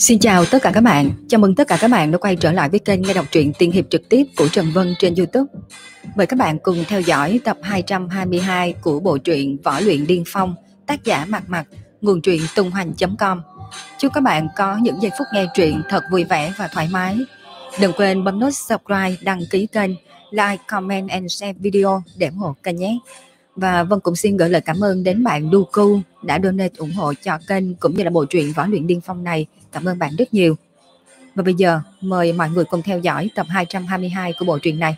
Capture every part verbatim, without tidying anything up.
Xin chào tất cả các bạn, chào mừng tất cả các bạn đã quay trở lại với kênh nghe đọc truyện tiên hiệp trực tiếp của Trần Vân trên YouTube. Mời các bạn cùng theo dõi tập hai trăm hai mươi hai của bộ truyện Võ Luyện Điên Phong, tác giả Mạc Mạc, nguồn truyện tung hoành chấm com. Chúc các bạn có những giây phút nghe truyện thật vui vẻ và thoải mái. Đừng quên bấm nút subscribe, đăng ký kênh, like, comment and share video để ủng hộ kênh nhé. Và Vân cũng xin gửi lời cảm ơn đến bạn Duku đã donate ủng hộ cho kênh cũng như là bộ truyện Võ Luyện Điên Phong này. Cảm ơn bạn rất nhiều. Và bây giờ mời mọi người cùng theo dõi tập hai trăm hai mươi hai của bộ truyện này.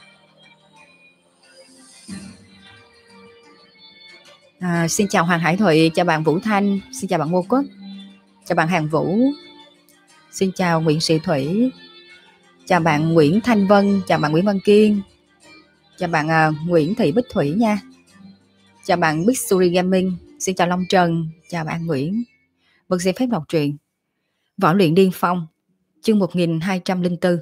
À, xin chào Hoàng Hải Thụy, chào bạn Vũ Thanh, xin chào bạn Ngô Quốc, chào bạn Hàng Vũ, xin chào Nguyễn Sĩ Thủy, chào bạn Nguyễn Thanh Vân, chào bạn Nguyễn Văn Kiên, chào bạn uh, Nguyễn Thị Bích Thủy nha, chào bạn Big Suri Gaming, xin chào Long Trần, chào bạn Nguyễn. Vâng, xin phép đọc truyện Võ Luyện Điên Phong, chương một nghìn hai trăm lẻ bốn.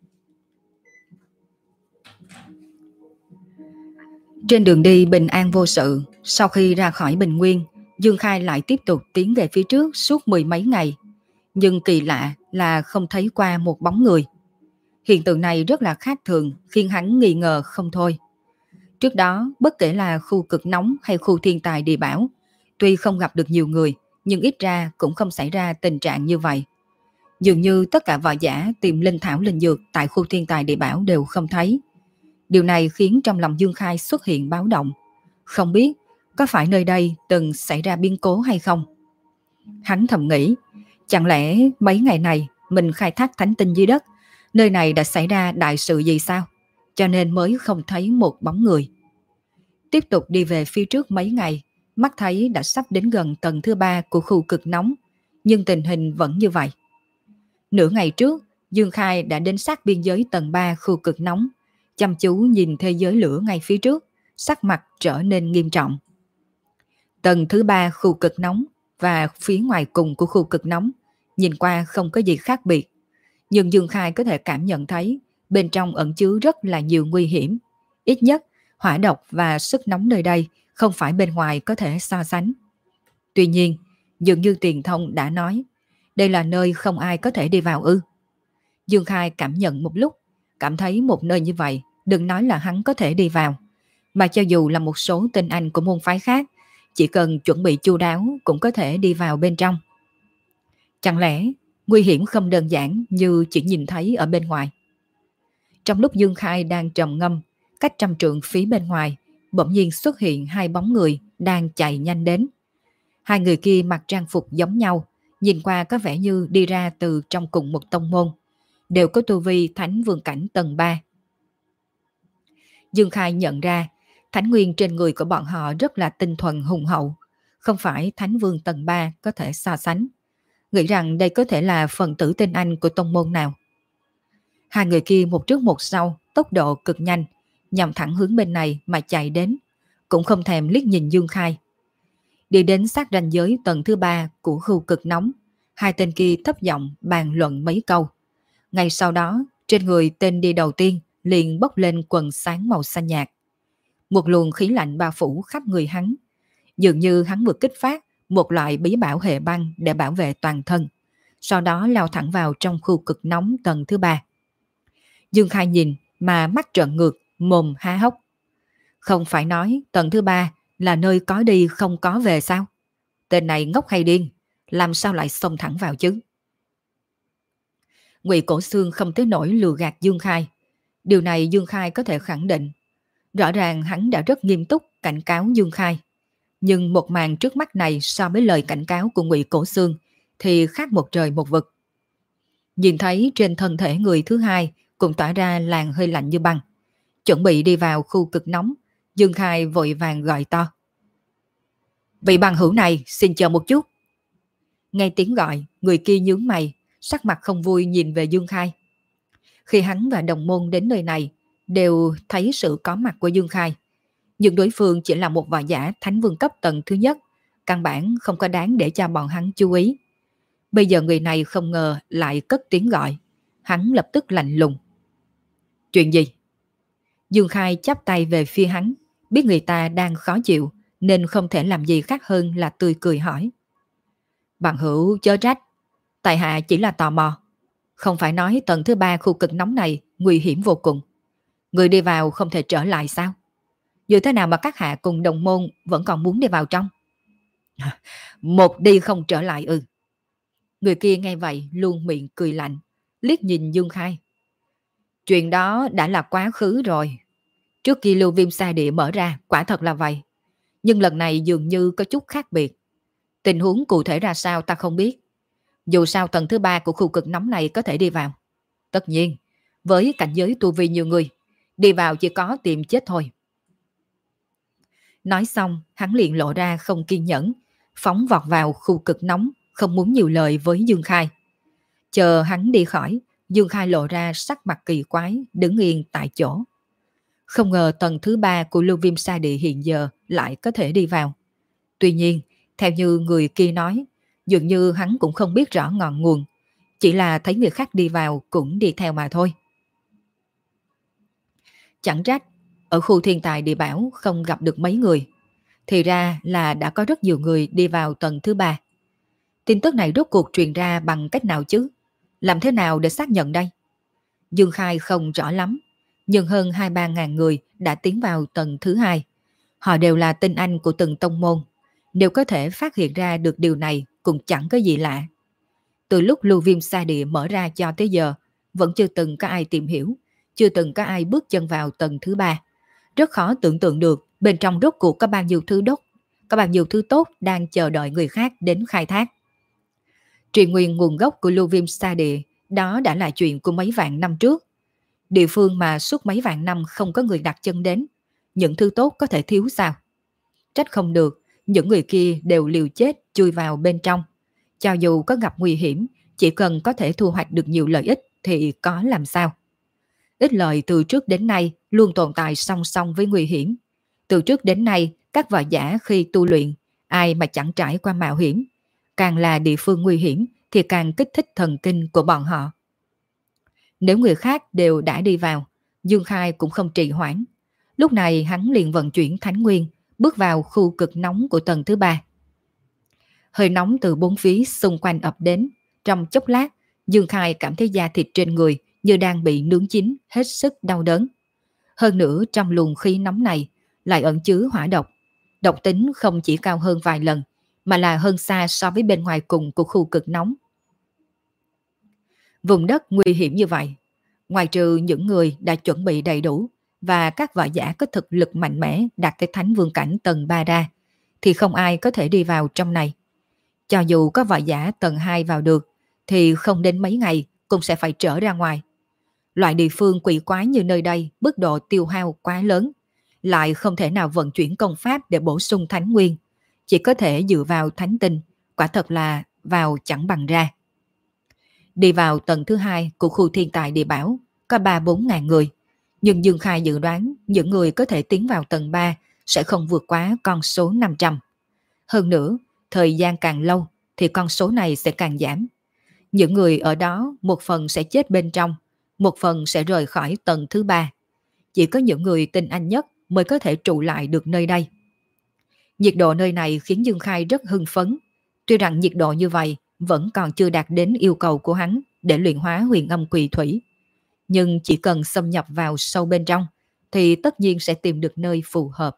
Trên đường đi bình an vô sự, sau khi ra khỏi Bình Nguyên, Dương Khai lại tiếp tục tiến về phía trước suốt mười mấy ngày. Nhưng kỳ lạ là không thấy qua một bóng người. Hiện tượng này rất là khác thường, khiến hắn nghi ngờ không thôi. Trước đó, bất kể là khu cực nóng hay khu thiên tài địa bảo, tuy không gặp được nhiều người, nhưng ít ra cũng không xảy ra tình trạng như vậy. Dường như tất cả võ giả tìm linh thảo linh dược tại khu thiên tài địa bảo đều không thấy. Điều này khiến trong lòng Dương Khai xuất hiện báo động. Không biết có phải nơi đây từng xảy ra biến cố hay không? Hắn thầm nghĩ, chẳng lẽ mấy ngày này mình khai thác thánh tinh dưới đất, nơi này đã xảy ra đại sự gì sao? Cho nên mới không thấy một bóng người. Tiếp tục đi về phía trước mấy ngày, mắt thấy đã sắp đến gần tầng thứ ba của khu cực nóng, nhưng tình hình vẫn như vậy. Nửa ngày trước, Dương Khai đã đến sát biên giới tầng ba khu cực nóng, chăm chú nhìn thế giới lửa ngay phía trước, sắc mặt trở nên nghiêm trọng. Tầng thứ ba khu cực nóng và phía ngoài cùng của khu cực nóng, nhìn qua không có gì khác biệt. Nhưng Dương Khai có thể cảm nhận thấy bên trong ẩn chứa rất là nhiều nguy hiểm. Ít nhất, hỏa độc và sức nóng nơi đây không phải bên ngoài có thể so sánh. Tuy nhiên, dường như Tiền Thông đã nói, đây là nơi không ai có thể đi vào ư. Dương Khai cảm nhận một lúc, cảm thấy một nơi như vậy, đừng nói là hắn có thể đi vào, mà cho dù là một số tinh anh của môn phái khác, chỉ cần chuẩn bị chu đáo cũng có thể đi vào bên trong. Chẳng lẽ nguy hiểm không đơn giản như chỉ nhìn thấy ở bên ngoài? Trong lúc Dương Khai đang trầm ngâm, cách trăm trượng phía bên ngoài, bỗng nhiên xuất hiện hai bóng người đang chạy nhanh đến. Hai người kia mặc trang phục giống nhau, nhìn qua có vẻ như đi ra từ trong cùng một tông môn, đều có tu vi thánh vương cảnh tầng ba. Dương Khai nhận ra, thánh nguyên trên người của bọn họ rất là tinh thuần hùng hậu, không phải thánh vương tầng ba có thể so sánh. Nghĩ rằng đây có thể là phần tử tinh anh của tông môn nào. Hai người kia một trước một sau, tốc độ cực nhanh, nhằm thẳng hướng bên này mà chạy đến, cũng không thèm liếc nhìn Dương Khai. Đi đến sát ranh giới tầng thứ ba của khu cực nóng, hai tên kia thấp giọng bàn luận mấy câu. Ngay sau đó, trên người tên đi đầu tiên liền bốc lên quần sáng màu xanh nhạt. Một luồng khí lạnh bao phủ khắp người hắn. Dường như hắn vừa kích phát một loại bí bảo hệ băng để bảo vệ toàn thân. Sau đó lao thẳng vào trong khu cực nóng tầng thứ ba. Dương Khai nhìn mà mắt trợn ngược, mồm há hốc. Không phải nói tầng thứ ba là nơi có đi không có về sao? Tên này ngốc hay điên, làm sao lại xông thẳng vào chứ? Ngụy Cổ Xương không tới nỗi lừa gạt Dương Khai. Điều này Dương Khai có thể khẳng định. Rõ ràng hắn đã rất nghiêm túc cảnh cáo Dương Khai. Nhưng một màn trước mắt này so với lời cảnh cáo của Ngụy Cổ Xương thì khác một trời một vực. Nhìn thấy trên thân thể người thứ hai cũng tỏa ra làn hơi lạnh như băng. Chuẩn bị đi vào khu cực nóng, Dương Khai vội vàng gọi to. Vị bằng hữu này xin chờ một chút. Nghe tiếng gọi, người kia nhướng mày, sắc mặt không vui nhìn về Dương Khai. Khi hắn và đồng môn đến nơi này, đều thấy sự có mặt của Dương Khai. Nhưng đối phương chỉ là một võ giả thánh vương cấp tầng thứ nhất, căn bản không có đáng để cho bọn hắn chú ý. Bây giờ người này không ngờ lại cất tiếng gọi, hắn lập tức lạnh lùng. Chuyện gì? Dương Khai chắp tay về phía hắn, biết người ta đang khó chịu nên không thể làm gì khác hơn là tươi cười hỏi. Bằng hữu chớ trách, Tại hạ chỉ là tò mò. Không phải nói tầng thứ ba khu cực nóng này nguy hiểm vô cùng. Người đi vào không thể trở lại sao? Dù thế nào mà các hạ cùng đồng môn vẫn còn muốn đi vào trong? Một đi không trở lại ư? Người kia nghe vậy luôn miệng cười lạnh, liếc nhìn Dương Khai. Chuyện đó đã là quá khứ rồi. Trước khi lưu viêm sa địa mở ra, quả thật là vậy. Nhưng lần này dường như có chút khác biệt. Tình huống cụ thể ra sao ta không biết. Dù sao tầng thứ ba của khu cực nóng này có thể đi vào. Tất nhiên, với cảnh giới tu vi nhiều người, đi vào chỉ có tìm chết thôi. Nói xong, hắn liền lộ ra không kiên nhẫn, phóng vọt vào khu cực nóng, không muốn nhiều lời với Dương Khai. Chờ hắn đi khỏi, Dương Khai lộ ra sắc mặt kỳ quái, đứng yên tại chỗ. Không ngờ tầng thứ ba của lưu viêm sa địa hiện giờ lại có thể đi vào. Tuy nhiên, theo như người kia nói, dường như hắn cũng không biết rõ ngọn nguồn, chỉ là thấy người khác đi vào cũng đi theo mà thôi. Chẳng trách, ở khu thiên tài địa bảo không gặp được mấy người. Thì ra là đã có rất nhiều người đi vào tầng thứ ba. Tin tức này rốt cuộc truyền ra bằng cách nào chứ? Làm thế nào để xác nhận đây? Dương Khai không rõ lắm, nhưng hơn hai ba ngàn người đã tiến vào tầng thứ hai. Họ đều là tinh anh của từng tông môn. Nếu có thể phát hiện ra được điều này cũng chẳng có gì lạ. Từ lúc lưu viêm sa địa mở ra cho tới giờ, vẫn chưa từng có ai tìm hiểu, chưa từng có ai bước chân vào tầng thứ ba. Rất khó tưởng tượng được bên trong rốt cuộc có bao nhiêu thứ đốt, có bao nhiêu thứ tốt đang chờ đợi người khác đến khai thác. Truyền nguyên nguồn gốc của lưu viêm sa địa, đó đã là chuyện của mấy vạn năm trước. Địa phương mà suốt mấy vạn năm không có người đặt chân đến, những thứ tốt có thể thiếu sao? Trách không được, những người kia đều liều chết chui vào bên trong. Cho dù có gặp nguy hiểm, chỉ cần có thể thu hoạch được nhiều lợi ích thì có làm sao. Ít lợi từ trước đến nay luôn tồn tại song song với nguy hiểm. Từ trước đến nay, các võ giả khi tu luyện, ai mà chẳng trải qua mạo hiểm. Càng là địa phương nguy hiểm thì càng kích thích thần kinh của bọn họ. Nếu người khác đều đã đi vào, Dương Khai cũng không trì hoãn. Lúc này hắn liền vận chuyển thánh nguyên, bước vào khu cực nóng của tầng thứ ba. Hơi nóng từ bốn phía xung quanh ập đến. Trong chốc lát, Dương Khai cảm thấy da thịt trên người như đang bị nướng chín, hết sức đau đớn. Hơn nữa trong luồng khí nóng này lại ẩn chứa hỏa độc. Độc tính không chỉ cao hơn vài lần, mà là hơn xa so với bên ngoài cùng của khu cực nóng. Vùng đất nguy hiểm như vậy, ngoài trừ những người đã chuẩn bị đầy đủ và các võ giả có thực lực mạnh mẽ đạt tới thánh vương cảnh tầng ba ra, thì không ai có thể đi vào trong này. Cho dù có võ giả tầng hai vào được, thì không đến mấy ngày cũng sẽ phải trở ra ngoài. Loại địa phương quỷ quái như nơi đây, mức độ tiêu hao quá lớn, lại không thể nào vận chuyển công pháp để bổ sung thánh nguyên, chỉ có thể dựa vào thánh tinh, quả thật là vào chẳng bằng ra. Đi vào tầng thứ hai của khu thiên tài địa bảo có ba bốn ngàn người, nhưng Dương Khai dự đoán những người có thể tiến vào tầng ba sẽ không vượt quá con số năm trăm. Hơn nữa, thời gian càng lâu thì con số này sẽ càng giảm. Những người ở đó một phần sẽ chết bên trong, một phần sẽ rời khỏi tầng thứ ba. Chỉ có những người tinh anh nhất mới có thể trụ lại được nơi đây. Nhiệt độ nơi này khiến Dương Khai rất hưng phấn. Tuy rằng nhiệt độ như vậy vẫn còn chưa đạt đến yêu cầu của hắn để luyện hóa huyền âm quỷ thủy. Nhưng chỉ cần xâm nhập vào sâu bên trong thì tất nhiên sẽ tìm được nơi phù hợp.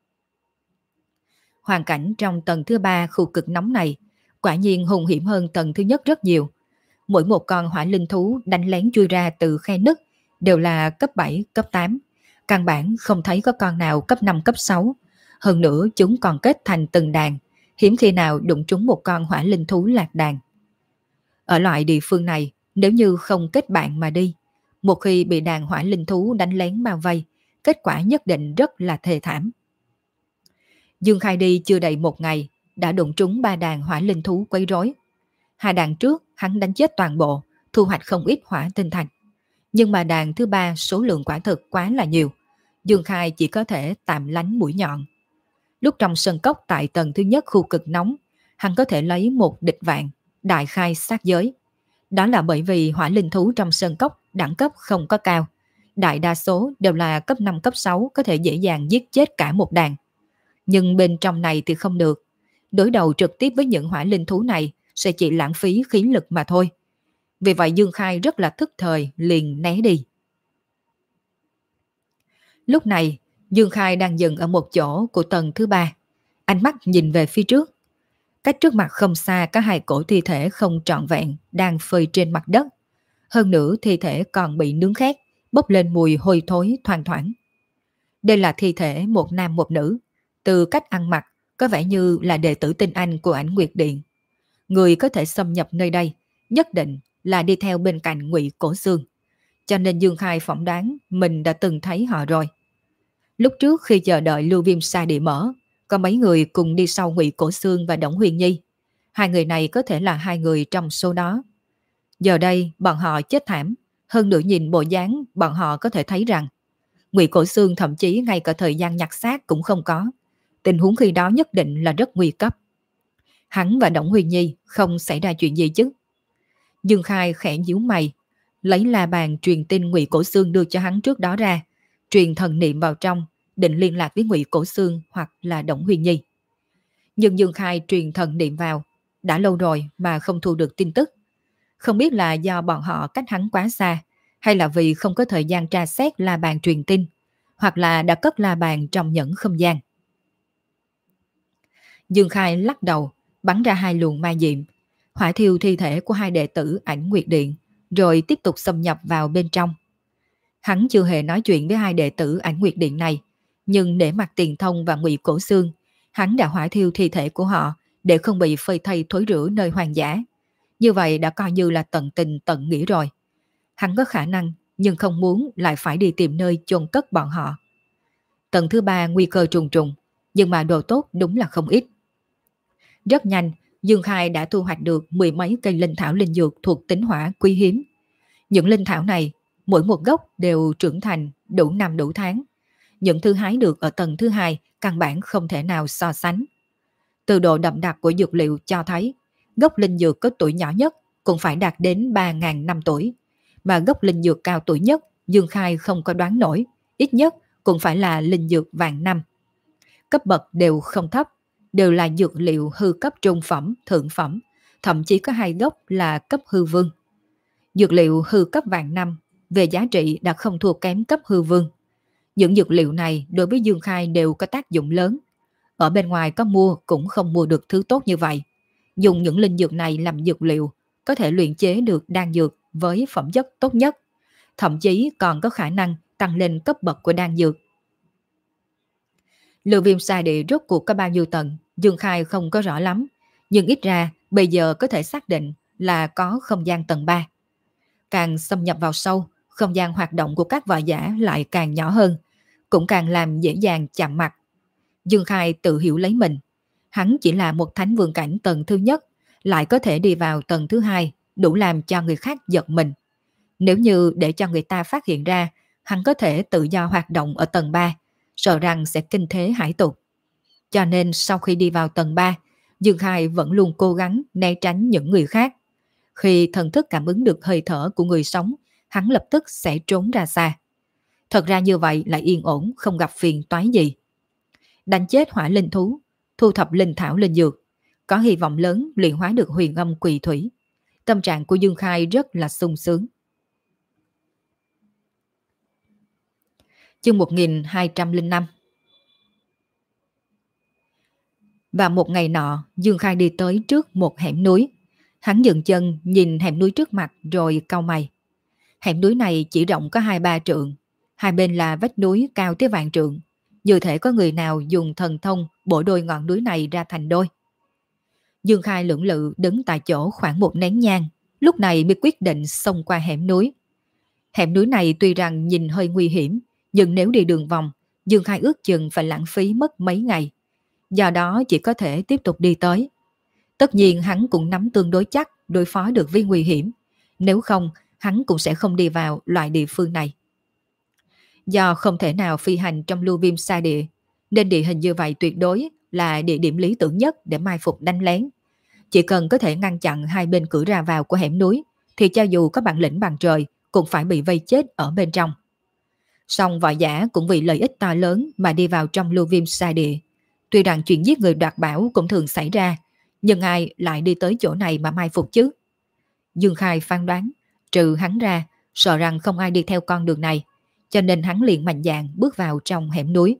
Hoàn cảnh trong tầng thứ ba khu cực nóng này quả nhiên hung hiểm hơn tầng thứ nhất rất nhiều. Mỗi một con hỏa linh thú đánh lén chui ra từ khe nứt đều là cấp bảy, cấp tám. Căn bản không thấy có con nào cấp năm, cấp sáu. Hơn nữa chúng còn kết thành từng đàn, hiếm khi nào đụng trúng một con hỏa linh thú lạc đàn. Ở loại địa phương này, nếu như không kết bạn mà đi, một khi bị đàn hỏa linh thú đánh lén bao vây, kết quả nhất định rất là thê thảm. Dương Khai đi chưa đầy một ngày, đã đụng trúng ba đàn hỏa linh thú quấy rối. Hai đàn trước hắn đánh chết toàn bộ, thu hoạch không ít hỏa tinh thạch. Nhưng mà đàn thứ ba số lượng quả thực quá là nhiều, Dương Khai chỉ có thể tạm lánh mũi nhọn. Lúc trong sân cốc tại tầng thứ nhất khu cực nóng, hắn có thể lấy một địch vạn, đại khai sát giới. Đó là bởi vì hỏa linh thú trong sân cốc đẳng cấp không có cao. Đại đa số đều là cấp năm, cấp sáu, có thể dễ dàng giết chết cả một đàn. Nhưng bên trong này thì không được. Đối đầu trực tiếp với những hỏa linh thú này sẽ chỉ lãng phí khí lực mà thôi. Vì vậy Dương Khai rất là thức thời liền né đi. Lúc này Dương Khai đang dừng ở một chỗ của tầng thứ ba. Ánh mắt nhìn về phía trước. Cách trước mặt không xa có hai cổ thi thể không trọn vẹn đang phơi trên mặt đất. Hơn nữa thi thể còn bị nướng khét, bốc lên mùi hôi thối thoang thoảng. Đây là thi thể một nam một nữ. Từ cách ăn mặc có vẻ như là đệ tử tinh anh của Ảnh Nguyệt Điện. Người có thể xâm nhập nơi đây nhất định là đi theo bên cạnh Ngụy Cổ Xương. Cho nên Dương Khai phỏng đoán mình đã từng thấy họ rồi. Lúc trước khi chờ đợi Lưu Viêm Sa Địa mở, có mấy người cùng đi sau Ngụy Cổ Xương và Đổng Huyền Nhi. Hai người này có thể là hai người trong số đó. Giờ đây bọn họ chết thảm. Hơn nữa nhìn bộ dáng bọn họ có thể thấy rằng Ngụy Cổ Xương thậm chí ngay cả thời gian nhặt xác cũng không có. Tình huống khi đó nhất định là rất nguy cấp. Hắn và Đổng Huyền Nhi không xảy ra chuyện gì chứ? Dương Khai khẽ nhíu mày, lấy la bàn truyền tin Ngụy Cổ Xương đưa cho hắn trước đó ra, truyền thần niệm vào trong, định liên lạc với Ngụy Cổ Xương hoặc là Đổng Huyền Nhi. Nhưng Dương Khai truyền thần niệm vào, đã lâu rồi mà không thu được tin tức. Không biết là do bọn họ cách hắn quá xa, hay là vì không có thời gian tra xét la bàn truyền tin, hoặc là đã cất la bàn trong nhẫn không gian. Dương Khai lắc đầu, bắn ra hai luồng ma diệm, hỏa thiêu thi thể của hai đệ tử Ảnh Nguyệt Điện, rồi tiếp tục xâm nhập vào bên trong. Hắn chưa hề nói chuyện với hai đệ tử Ảnh Nguyệt Điện này, nhưng để mặt Tiền Thông và Ngụy Cổ Xương, hắn đã hỏa thiêu thi thể của họ để không bị phơi thây thối rữa nơi hoang dã. Như vậy đã coi như là tận tình tận nghĩa rồi. Hắn có khả năng, nhưng không muốn lại phải đi tìm nơi chôn cất bọn họ. Tầng thứ ba nguy cơ trùng trùng, nhưng mà đồ tốt đúng là không ít. Rất nhanh, Dương Khai đã thu hoạch được mười mấy cây linh thảo linh dược thuộc tính hỏa quý hiếm. Những linh thảo này, mỗi một gốc đều trưởng thành đủ năm đủ tháng. Những thứ hái được ở tầng thứ hai căn bản không thể nào so sánh. Từ độ đậm đặc của dược liệu cho thấy, gốc linh dược có tuổi nhỏ nhất cũng phải đạt đến ba nghìn năm tuổi. Mà gốc linh dược cao tuổi nhất, Dương Khai không có đoán nổi, ít nhất cũng phải là linh dược vạn năm. Cấp bậc đều không thấp, đều là dược liệu hư cấp trung phẩm, thượng phẩm, thậm chí có hai gốc là cấp hư vương. Dược liệu hư cấp vạn năm, về giá trị đã không thua kém cấp hư vương. Những dược liệu này đối với Dương Khai đều có tác dụng lớn. Ở bên ngoài có mua cũng không mua được thứ tốt như vậy. Dùng những linh dược này làm dược liệu, có thể luyện chế được đan dược với phẩm chất tốt nhất. Thậm chí còn có khả năng tăng lên cấp bậc của đan dược. Lưu Viêm Sa Địa rốt cuộc có bao nhiêu tầng, Dương Khai không có rõ lắm. Nhưng ít ra bây giờ có thể xác định là có không gian tầng ba. Càng xâm nhập vào sâu, không gian hoạt động của các võ giả lại càng nhỏ hơn, cũng càng làm dễ dàng chạm mặt. Dương Khai tự hiểu lấy mình. Hắn chỉ là một thánh vương cảnh tầng thứ nhất, lại có thể đi vào tầng thứ hai, đủ làm cho người khác giật mình. Nếu như để cho người ta phát hiện ra, hắn có thể tự do hoạt động ở tầng ba, sợ rằng sẽ kinh thế hải tục. Cho nên sau khi đi vào tầng ba, Dương Khai vẫn luôn cố gắng né tránh những người khác. Khi thần thức cảm ứng được hơi thở của người sống, hắn lập tức sẽ trốn ra xa. Thật ra như vậy là yên ổn, không gặp phiền toái gì. Đánh chết hỏa linh thú, thu thập linh thảo linh dược, có hy vọng lớn luyện hóa được huyền âm quỳ thủy. Tâm trạng của Dương Khai rất là sung sướng. Chương một nghìn hai trăm lẻ năm. Và một ngày nọ, Dương Khai đi tới trước một hẻm núi. Hắn dừng chân nhìn hẻm núi trước mặt rồi cau mày. Hẻm núi này chỉ rộng có hai ba trượng, hai bên là vách núi cao tới vạn trượng. Như thể có người nào dùng thần thông bổ đôi ngọn núi này ra thành đôi. Dương Khai lưỡng lự đứng tại chỗ khoảng một nén nhang, lúc này mới quyết định xông qua hẻm núi. Hẻm núi này tuy rằng nhìn hơi nguy hiểm, nhưng nếu đi đường vòng, Dương Khai ước chừng phải lãng phí mất mấy ngày. Do đó chỉ có thể tiếp tục đi tới. Tất nhiên hắn cũng nắm tương đối chắc đối phó được với nguy hiểm. Nếu không, hắn cũng sẽ không đi vào loại địa phương này. Do không thể nào phi hành trong Lưu Viêm Sa Địa, nên địa hình như vậy tuyệt đối là địa điểm lý tưởng nhất để mai phục đánh lén. Chỉ cần có thể ngăn chặn hai bên cửa ra vào của hẻm núi, thì cho dù có bản lĩnh bằng trời, cũng phải bị vây chết ở bên trong. Song võ giả cũng vì lợi ích to lớn mà đi vào trong Lưu Viêm Sa Địa. Tuy rằng chuyện giết người đoạt bảo cũng thường xảy ra, Nhưng ai lại đi tới chỗ này mà mai phục chứ? Dương Khai phán đoán, trừ hắn ra, sợ rằng không ai đi theo con đường này, cho nên hắn liền mạnh dạn bước vào trong hẻm núi.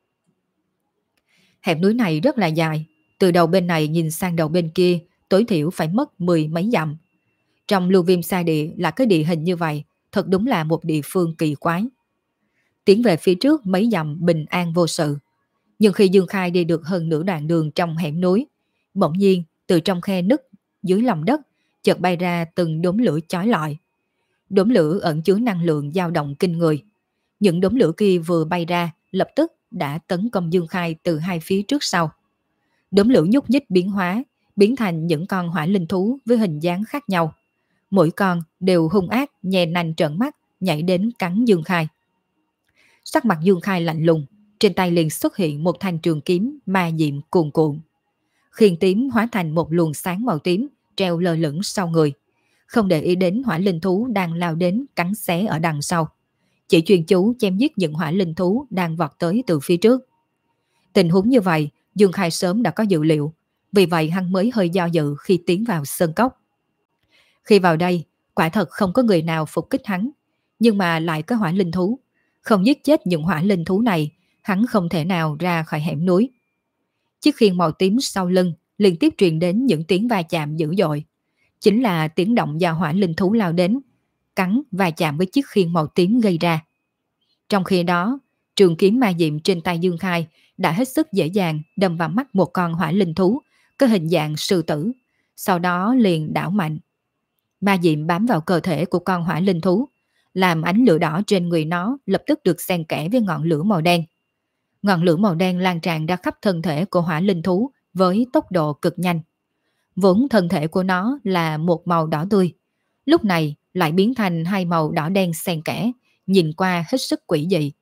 Hẻm núi này rất là dài, từ đầu bên này nhìn sang đầu bên kia, tối thiểu phải mất mười mấy dặm. Trong lưu viêm sa địa là cái địa hình như vậy, thật đúng là một địa phương kỳ quái. Tiến về phía trước mấy dặm bình an vô sự. Nhưng khi Dương Khai đi được hơn nửa đoạn đường trong hẻm núi, bỗng nhiên từ trong khe nứt dưới lòng đất chợt bay ra từng đốm lửa chói lọi. Đốm lửa ẩn chứa năng lượng dao động kinh người. Những đốm lửa kia vừa bay ra lập tức đã tấn công Dương Khai từ hai phía trước sau. Đốm lửa nhúc nhích biến hóa, biến thành những con hỏa linh thú với hình dáng khác nhau. Mỗi con đều hung ác, nhè nanh trợn mắt, nhảy đến cắn Dương Khai. Sắc mặt Dương Khai lạnh lùng, trên tay liền xuất hiện một thanh trường kiếm ma diệm cuồn cuộn. Khiên tím hóa thành một luồng sáng màu tím treo lơ lửng sau người, không để ý đến hỏa linh thú đang lao đến cắn xé ở đằng sau, chỉ chuyên chú chém giết những hỏa linh thú đang vọt tới từ phía trước. Tình huống như vậy, Dương Khai sớm đã có dự liệu, vì vậy hắn mới hơi do dự khi tiến vào sơn cốc. Khi vào đây, quả thật không có người nào phục kích hắn, nhưng mà lại có hỏa linh thú. Không giết chết những hỏa linh thú này, hắn không thể nào ra khỏi hẻm núi. Chiếc khiên màu tím sau lưng liên tiếp truyền đến những tiếng va chạm dữ dội. Chính là tiếng động do hỏa linh thú lao đến, cắn và chạm với chiếc khiên màu tím gây ra. Trong khi đó, trường kiếm ma diệm trên tay Dương Khai đã hết sức dễ dàng đâm vào mắt một con hỏa linh thú có hình dạng sư tử, sau đó liền đảo mạnh. Ma diệm bám vào cơ thể của con hỏa linh thú, làm ánh lửa đỏ trên người nó lập tức được xen kẽ với ngọn lửa màu đen. Ngọn lửa màu đen lan tràn ra khắp thân thể của hỏa linh thú với tốc độ cực nhanh. Vốn thân thể của nó là một màu đỏ tươi, lúc này lại biến thành hai màu đỏ đen xen kẽ, nhìn qua hết sức quỷ dị.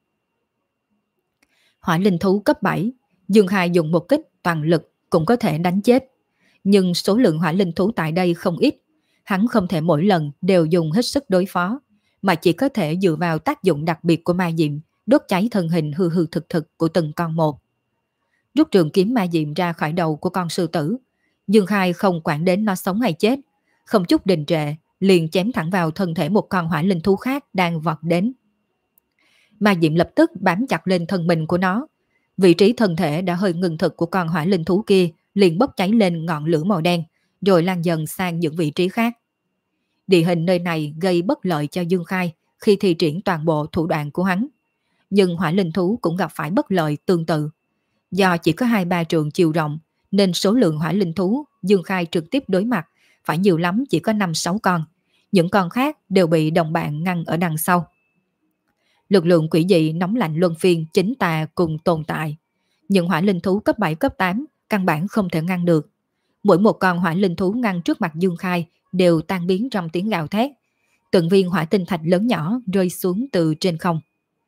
Hỏa linh thú cấp bảy, Dương Khai dùng một kích toàn lực cũng có thể đánh chết. Nhưng số lượng hỏa linh thú tại đây không ít, hắn không thể mỗi lần đều dùng hết sức đối phó, mà chỉ có thể dựa vào tác dụng đặc biệt của ma diệm đốt cháy thân hình hư hư thực thực của từng con một. Rút trường kiếm ma diệm ra khỏi đầu của con sư tử, Dương Khai không quản đến nó sống hay chết, không chút đình trệ, liền chém thẳng vào thân thể một con hỏa linh thú khác đang vọt đến. Ma diệm lập tức bám chặt lên thân mình của nó, vị trí thân thể đã hơi ngừng thực của con hỏa linh thú kia liền bốc cháy lên ngọn lửa màu đen, rồi lan dần sang những vị trí khác. Địa hình nơi này gây bất lợi cho Dương Khai khi thi triển toàn bộ thủ đoạn của hắn. Nhưng hỏa linh thú cũng gặp phải bất lợi tương tự. Do chỉ có hai ba trường chiều rộng, nên số lượng hỏa linh thú Dương Khai trực tiếp đối mặt phải nhiều lắm chỉ có năm sáu con. Những con khác đều bị đồng bạn ngăn ở đằng sau. Lực lượng quỷ dị nóng lạnh luân phiên chính tà cùng tồn tại. Những hỏa linh thú cấp bảy cấp tám căn bản không thể ngăn được. Mỗi một con hỏa linh thú ngăn trước mặt Dương Khai đều tan biến trong tiếng gào thét. Từng viên hỏa tinh thạch lớn nhỏ rơi xuống từ trên không.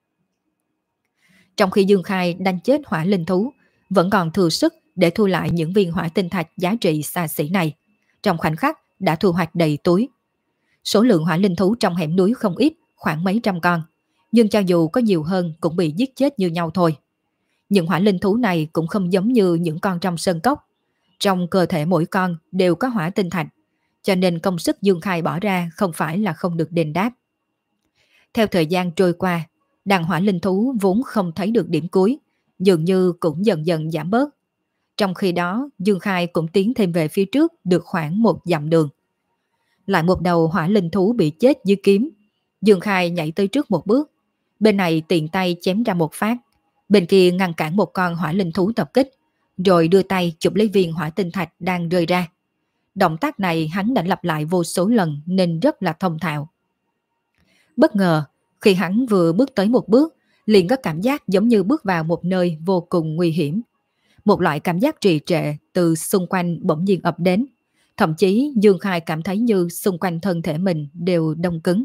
Trong khi Dương Khai đánh chết hỏa linh thú, vẫn còn thừa sức để thu lại những viên hỏa tinh thạch giá trị xa xỉ này. Trong khoảnh khắc đã thu hoạch đầy túi. Số lượng hỏa linh thú trong hẻm núi không ít, khoảng mấy trăm con. Nhưng cho dù có nhiều hơn cũng bị giết chết như nhau thôi. Những hỏa linh thú này cũng không giống như những con trong sơn cốc. Trong cơ thể mỗi con đều có hỏa tinh thạch, cho nên công sức Dương Khai bỏ ra không phải là không được đền đáp. Theo thời gian trôi qua, đàn hỏa linh thú vốn không thấy được điểm cuối, dường như cũng dần dần giảm bớt. Trong khi đó, Dương Khai cũng tiến thêm về phía trước được khoảng một dặm đường. Lại một đầu hỏa linh thú bị chết dưới kiếm. Dương Khai nhảy tới trước một bước, bên này tiện tay chém ra một phát, bên kia ngăn cản một con hỏa linh thú tập kích, rồi đưa tay chụp lấy viên hỏa tinh thạch đang rơi ra. Động tác này hắn đã lặp lại vô số lần nên rất là thông thạo. Bất ngờ, khi hắn vừa bước tới một bước, liền có cảm giác giống như bước vào một nơi vô cùng nguy hiểm. Một loại cảm giác trì trệ từ xung quanh bỗng nhiên ập đến. Thậm chí Dương Khai cảm thấy như xung quanh thân thể mình đều đông cứng.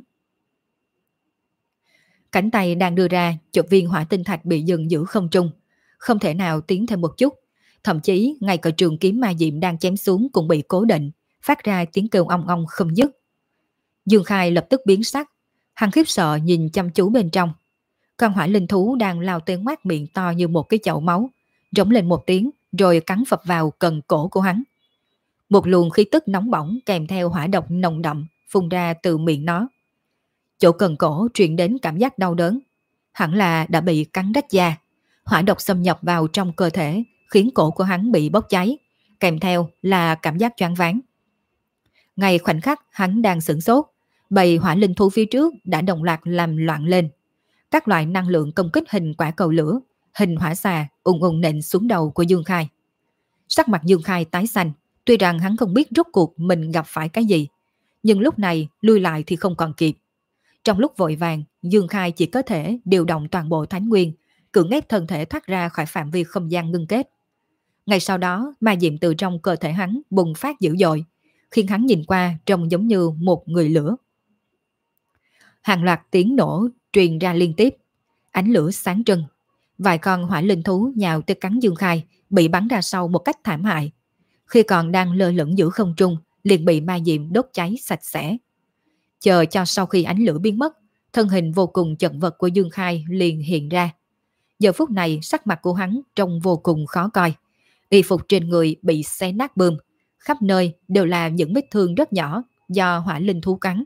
Cánh tay đang đưa ra chụp viên hỏa tinh thạch bị dừng giữ không trung, không thể nào tiến thêm một chút. Thậm chí ngay cả trường kiếm ma diệm đang chém xuống cũng bị cố định, phát ra tiếng kêu ong ong không dứt. Dương Khai lập tức biến sắc, hắn khiếp sợ nhìn chăm chú bên trong. Con hỏa linh thú đang lao tới ngoác miệng to như một cái chậu máu, rống lên một tiếng rồi cắn phập vào cần cổ của hắn. Một luồng khí tức nóng bỏng kèm theo hỏa độc nồng đậm phun ra từ miệng nó. Chỗ cần cổ truyền đến cảm giác đau đớn, hẳn là đã bị cắn rách da. Hỏa độc xâm nhập vào trong cơ thể khiến cổ của hắn bị bốc cháy, kèm theo là cảm giác choáng váng. Ngay khoảnh khắc hắn đang sửng sốt, bầy hỏa linh thú phía trước đã đồng loạt làm loạn lên. Các loại năng lượng công kích hình quả cầu lửa, hình hỏa xà ùng ùng nện xuống đầu của Dương Khai. Sắc mặt Dương Khai tái xanh, tuy rằng hắn không biết rốt cuộc mình gặp phải cái gì, nhưng lúc này lui lại thì không còn kịp. Trong lúc vội vàng, Dương Khai chỉ có thể điều động toàn bộ thánh nguyên, cưỡng ép thân thể thoát ra khỏi phạm vi không gian ngưng kết. Ngay sau đó, ma diệm từ trong cơ thể hắn bùng phát dữ dội, khiến hắn nhìn qua trông giống như một người lửa. Hàng loạt tiếng nổ truyền ra liên tiếp, ánh lửa sáng trưng. Vài con hỏa linh thú nhào tới cắn Dương Khai, bị bắn ra sau một cách thảm hại. Khi còn đang lơ lửng giữa không trung, liền bị ma diệm đốt cháy sạch sẽ. Chờ cho sau khi ánh lửa biến mất, thân hình vô cùng chật vật của Dương Khai liền hiện ra. Giờ phút này sắc mặt của hắn trông vô cùng khó coi. Y phục trên người bị xé nát bươm, khắp nơi đều là những vết thương rất nhỏ do hỏa linh thú cắn.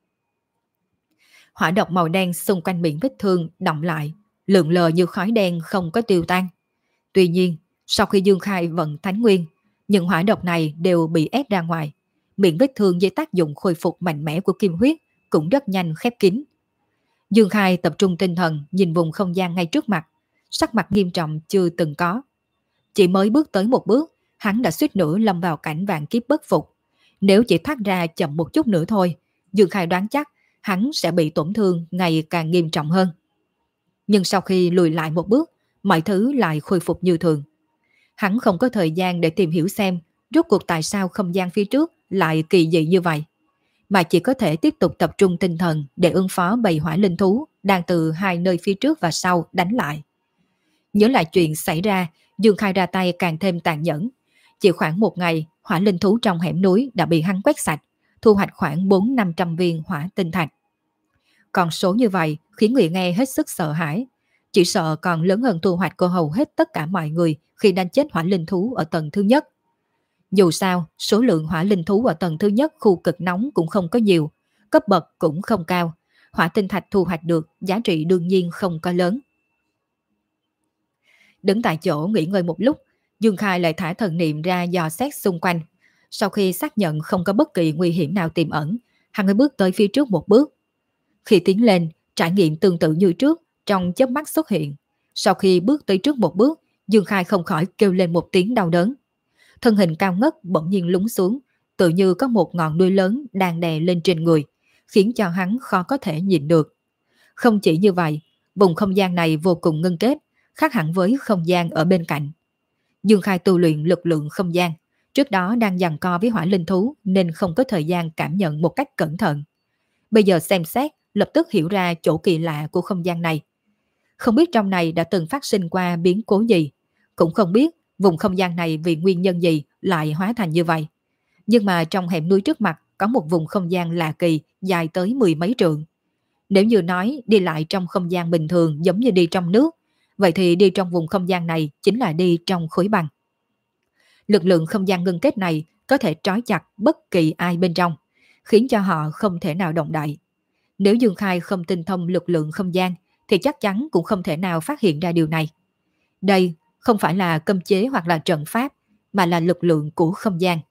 Hỏa độc màu đen xung quanh miệng vết thương đọng lại, lượn lờ như khói đen không có tiêu tan. Tuy nhiên, sau khi Dương Khai vận thánh nguyên, những hỏa độc này đều bị ép ra ngoài. Miệng vết thương dưới tác dụng khôi phục mạnh mẽ của kim huyết cũng rất nhanh khép kín. Dương Khai tập trung tinh thần nhìn vùng không gian ngay trước mặt, sắc mặt nghiêm trọng chưa từng có. Chỉ mới bước tới một bước, hắn đã suýt nữa lâm vào cảnh vạn kiếp bất phục. Nếu chỉ thoát ra chậm một chút nữa thôi, Dương Khai đoán chắc hắn sẽ bị tổn thương ngày càng nghiêm trọng hơn. Nhưng sau khi lùi lại một bước, mọi thứ lại khôi phục như thường. Hắn không có thời gian để tìm hiểu xem rốt cuộc tại sao không gian phía trước lại kỳ dị như vậy, mà chỉ có thể tiếp tục tập trung tinh thần để ứng phó bầy hỏa linh thú đang từ hai nơi phía trước và sau đánh lại. Nhớ lại chuyện xảy ra, Dương Khai ra tay càng thêm tàn nhẫn. Chỉ khoảng một ngày, hỏa linh thú trong hẻm núi đã bị hắn quét sạch, thu hoạch khoảng bốn trăm năm trăm viên hỏa tinh thạch. Con số như vậy khiến người nghe hết sức sợ hãi, chỉ sợ còn lớn hơn thu hoạch của hầu hết tất cả mọi người khi đánh chết hỏa linh thú ở tầng thứ nhất. Dù sao, số lượng hỏa linh thú ở tầng thứ nhất khu cực nóng cũng không có nhiều, cấp bậc cũng không cao, hỏa tinh thạch thu hoạch được giá trị đương nhiên không có lớn. Đứng tại chỗ nghỉ ngơi một lúc, Dương Khai lại thả thần niệm ra dò xét xung quanh. Sau khi xác nhận không có bất kỳ nguy hiểm nào tiềm ẩn, hắn mới bước tới phía trước một bước. Khi tiến lên, trải nghiệm tương tự như trước trong chớp mắt xuất hiện. Sau khi bước tới trước một bước, Dương Khai không khỏi kêu lên một tiếng đau đớn. Thân hình cao ngất bỗng nhiên lún xuống, tự như có một ngọn núi lớn đang đè lên trên người, khiến cho hắn khó có thể nhìn được. Không chỉ như vậy, vùng không gian này vô cùng ngưng kết, khác hẳn với không gian ở bên cạnh. Dương Khai tu luyện lực lượng không gian, trước đó đang giằng co với hỏa linh thú nên không có thời gian cảm nhận một cách cẩn thận. Bây giờ xem xét, lập tức hiểu ra chỗ kỳ lạ của không gian này. Không biết trong này đã từng phát sinh qua biến cố gì, cũng không biết vùng không gian này vì nguyên nhân gì lại hóa thành như vậy. Nhưng mà trong hẻm núi trước mặt có một vùng không gian lạ kỳ dài tới mười mấy trượng. Nếu như nói đi lại trong không gian bình thường giống như đi trong nước, vậy thì đi trong vùng không gian này chính là đi trong khối băng. Lực lượng không gian ngưng kết này có thể trói chặt bất kỳ ai bên trong, khiến cho họ không thể nào động đậy. Nếu Dương Khai không tinh thông lực lượng không gian thì chắc chắn cũng không thể nào phát hiện ra điều này. Đây không phải là cấm chế hoặc là trận pháp, mà là lực lượng của không gian.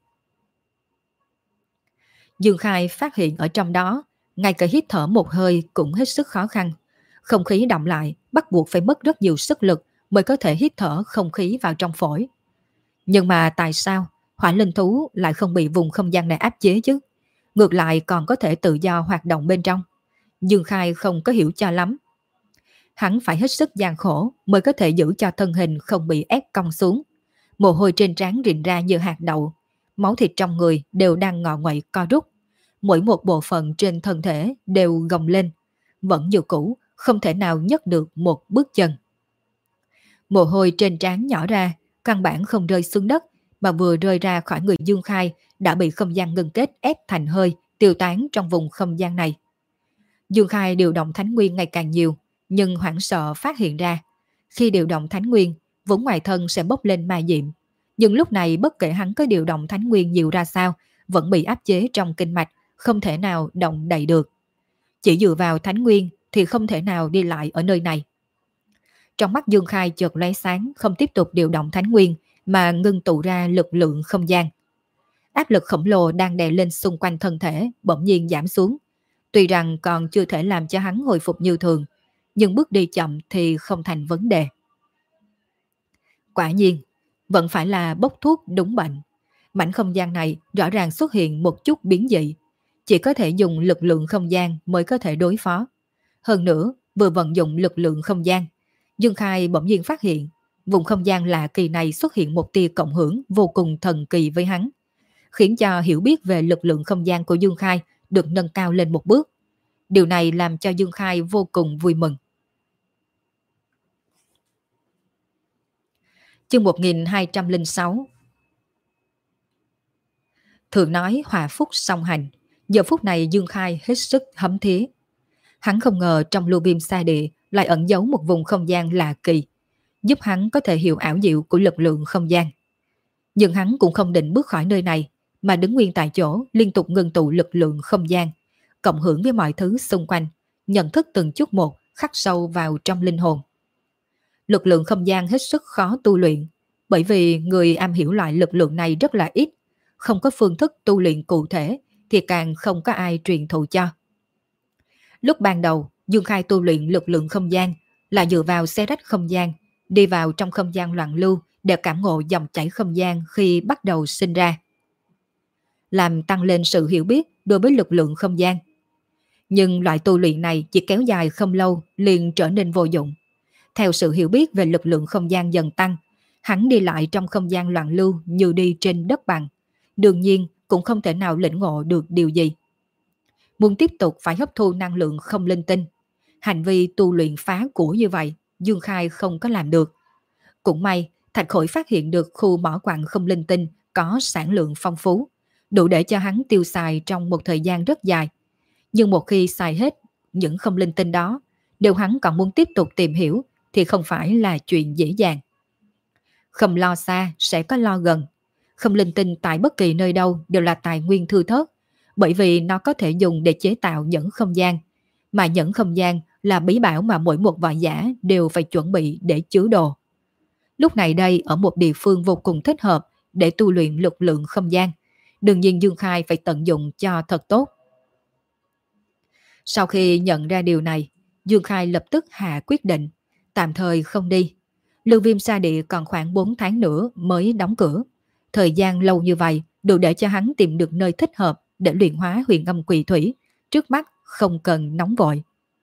Dương Khai phát hiện ở trong đó, ngay cả hít thở một hơi cũng hết sức khó khăn. Không khí đọng lại, bắt buộc phải mất rất nhiều sức lực mới có thể hít thở không khí vào trong phổi. Nhưng mà tại sao hỏa linh thú lại không bị vùng không gian này áp chế chứ? Ngược lại còn có thể tự do hoạt động bên trong. Dương Khai không có hiểu cho lắm. Hắn phải hết sức gian khổ mới có thể giữ cho thân hình không bị ép cong xuống. Mồ hôi trên trán rịn ra như hạt đậu, máu thịt trong người đều đang ngọ nguậy co rút. Mỗi một bộ phận trên thân thể đều gồng lên, vẫn như cũ, không thể nào nhấc được một bước chân. Mồ hôi trên trán nhỏ ra, căn bản không rơi xuống đất, mà vừa rơi ra khỏi người Dương Khai đã bị không gian ngưng kết ép thành hơi, tiêu tán trong vùng không gian này. Dương Khai điều động thánh nguyên ngày càng nhiều, nhưng hoảng sợ phát hiện ra, khi điều động thánh nguyên, vốn ngoài thân sẽ bốc lên ma diệm, Nhưng lúc này bất kể hắn có điều động thánh nguyên nhiều ra sao, vẫn bị áp chế trong kinh mạch, không thể nào động đậy được. Chỉ dựa vào thánh nguyên thì không thể nào đi lại ở nơi này. Trong mắt Dương Khai chợt lóe sáng, không tiếp tục điều động thánh nguyên mà ngưng tụ ra lực lượng không gian. Áp lực khổng lồ đang đè lên xung quanh thân thể bỗng nhiên giảm xuống. Tuy rằng còn chưa thể làm cho hắn hồi phục như thường, nhưng bước đi chậm thì không thành vấn đề. Quả nhiên, vẫn phải là bốc thuốc đúng bệnh. Mảnh không gian này rõ ràng xuất hiện một chút biến dị, chỉ có thể dùng lực lượng không gian mới có thể đối phó. Hơn nữa, vừa vận dụng lực lượng không gian, Dương Khai bỗng nhiên phát hiện vùng không gian lạ kỳ này xuất hiện một tia cộng hưởng vô cùng thần kỳ với hắn, khiến cho hiểu biết về lực lượng không gian của Dương Khai được nâng cao lên một bước. Điều này làm cho Dương Khai vô cùng vui mừng. Chương một nghìn hai trăm lẻ sáu. Thường nói hòa phúc song hành, giờ phút này Dương Khai hết sức hấm thía. Hắn không ngờ trong lưu viêm sa địa lại ẩn giấu một vùng không gian lạ kỳ, giúp hắn có thể hiểu ảo diệu của lực lượng không gian. Nhưng hắn cũng không định bước khỏi nơi này, mà đứng nguyên tại chỗ liên tục ngưng tụ lực lượng không gian, cộng hưởng với mọi thứ xung quanh, nhận thức từng chút một khắc sâu vào trong linh hồn. Lực lượng không gian hết sức khó tu luyện, bởi vì người am hiểu loại lực lượng này rất là ít, không có phương thức tu luyện cụ thể thì càng không có ai truyền thụ cho. Lúc ban đầu, Dương Khai tu luyện lực lượng không gian là dựa vào xe rách không gian, đi vào trong không gian loạn lưu để cảm ngộ dòng chảy không gian khi bắt đầu sinh ra, làm tăng lên sự hiểu biết đối với lực lượng không gian. Nhưng loại tu luyện này chỉ kéo dài không lâu liền trở nên vô dụng. Theo sự hiểu biết về lực lượng không gian dần tăng, hắn đi lại trong không gian loạn lưu như đi trên đất bằng, đương nhiên cũng không thể nào lĩnh ngộ được điều gì. Muốn tiếp tục phải hấp thu năng lượng không linh tinh. Hành vi tu luyện phá của như vậy, Dương Khai không có làm được. Cũng may, Thạch Khởi phát hiện được khu mỏ quặng không linh tinh có sản lượng phong phú, đủ để cho hắn tiêu xài trong một thời gian rất dài. Nhưng một khi xài hết những không linh tinh đó, nếu hắn còn muốn tiếp tục tìm hiểu thì không phải là chuyện dễ dàng. Không lo xa sẽ có lo gần. Không linh tinh tại bất kỳ nơi đâu đều là tài nguyên thưa thớt, bởi vì nó có thể dùng để chế tạo nhẫn không gian, mà nhẫn không gian là bí bảo mà mỗi một võ giả đều phải chuẩn bị để chứa đồ. Lúc này đây ở một địa phương vô cùng thích hợp để tu luyện lực lượng không gian, đương nhiên Dương Khai phải tận dụng cho thật tốt. Sau khi nhận ra điều này, Dương Khai lập tức hạ quyết định, tạm thời không đi. Lưu Viêm Sa Địa còn khoảng bốn tháng nữa mới đóng cửa. Thời gian lâu như vậy đủ để cho hắn tìm được nơi thích hợp để luyện hóa huyền âm quỷ thủy, trước mắt không cần nóng vội.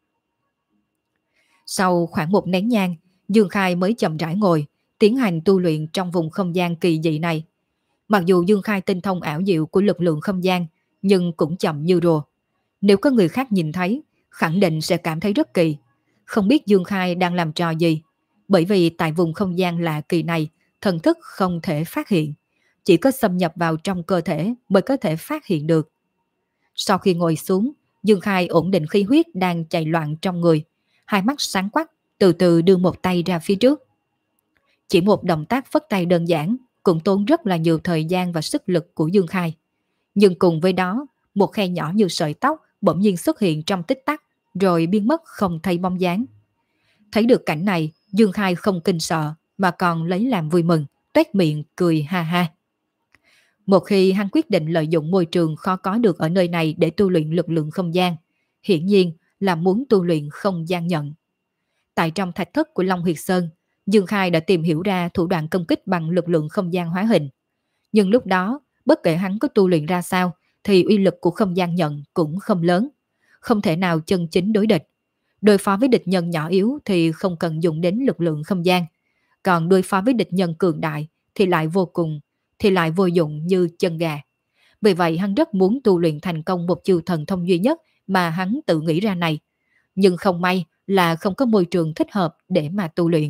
Sau khoảng một nén nhang, Dương Khai mới chậm rãi ngồi, tiến hành tu luyện trong vùng không gian kỳ dị này. Mặc dù Dương Khai tinh thông ảo diệu của lực lượng không gian, nhưng cũng chậm như rùa. Nếu có người khác nhìn thấy, khẳng định sẽ cảm thấy rất kỳ. Không biết Dương Khai đang làm trò gì, bởi vì tại vùng không gian lạ kỳ này, thần thức không thể phát hiện. Chỉ có xâm nhập vào trong cơ thể mới có thể phát hiện được. Sau khi ngồi xuống, Dương Khai ổn định khí huyết đang chạy loạn trong người, hai mắt sáng quắc, từ từ đưa một tay ra phía trước. Chỉ một động tác phất tay đơn giản cũng tốn rất là nhiều thời gian và sức lực của Dương Khai. Nhưng cùng với đó, một khe nhỏ như sợi tóc bỗng nhiên xuất hiện trong tích tắc, rồi biến mất không thấy bóng dáng. Thấy được cảnh này, Dương Khai không kinh sợ mà còn lấy làm vui mừng, toét miệng cười ha ha. Một khi hắn quyết định lợi dụng môi trường khó có được ở nơi này để tu luyện lực lượng không gian, hiển nhiên là muốn tu luyện không gian nhận. Tại trong thạch thất của Long Huyệt Sơn, Dương Khai đã tìm hiểu ra thủ đoạn công kích bằng lực lượng không gian hóa hình. Nhưng lúc đó, bất kể hắn có tu luyện ra sao, thì uy lực của không gian nhận cũng không lớn, không thể nào chân chính đối địch. Đối phó với địch nhân nhỏ yếu thì không cần dùng đến lực lượng không gian, còn đối phó với địch nhân cường đại thì lại vô cùng, thì lại vô dụng như chân gà. Vì vậy hắn rất muốn tu luyện thành công một chiêu thần thông duy nhất mà hắn tự nghĩ ra này. Nhưng không may là không có môi trường thích hợp để mà tu luyện.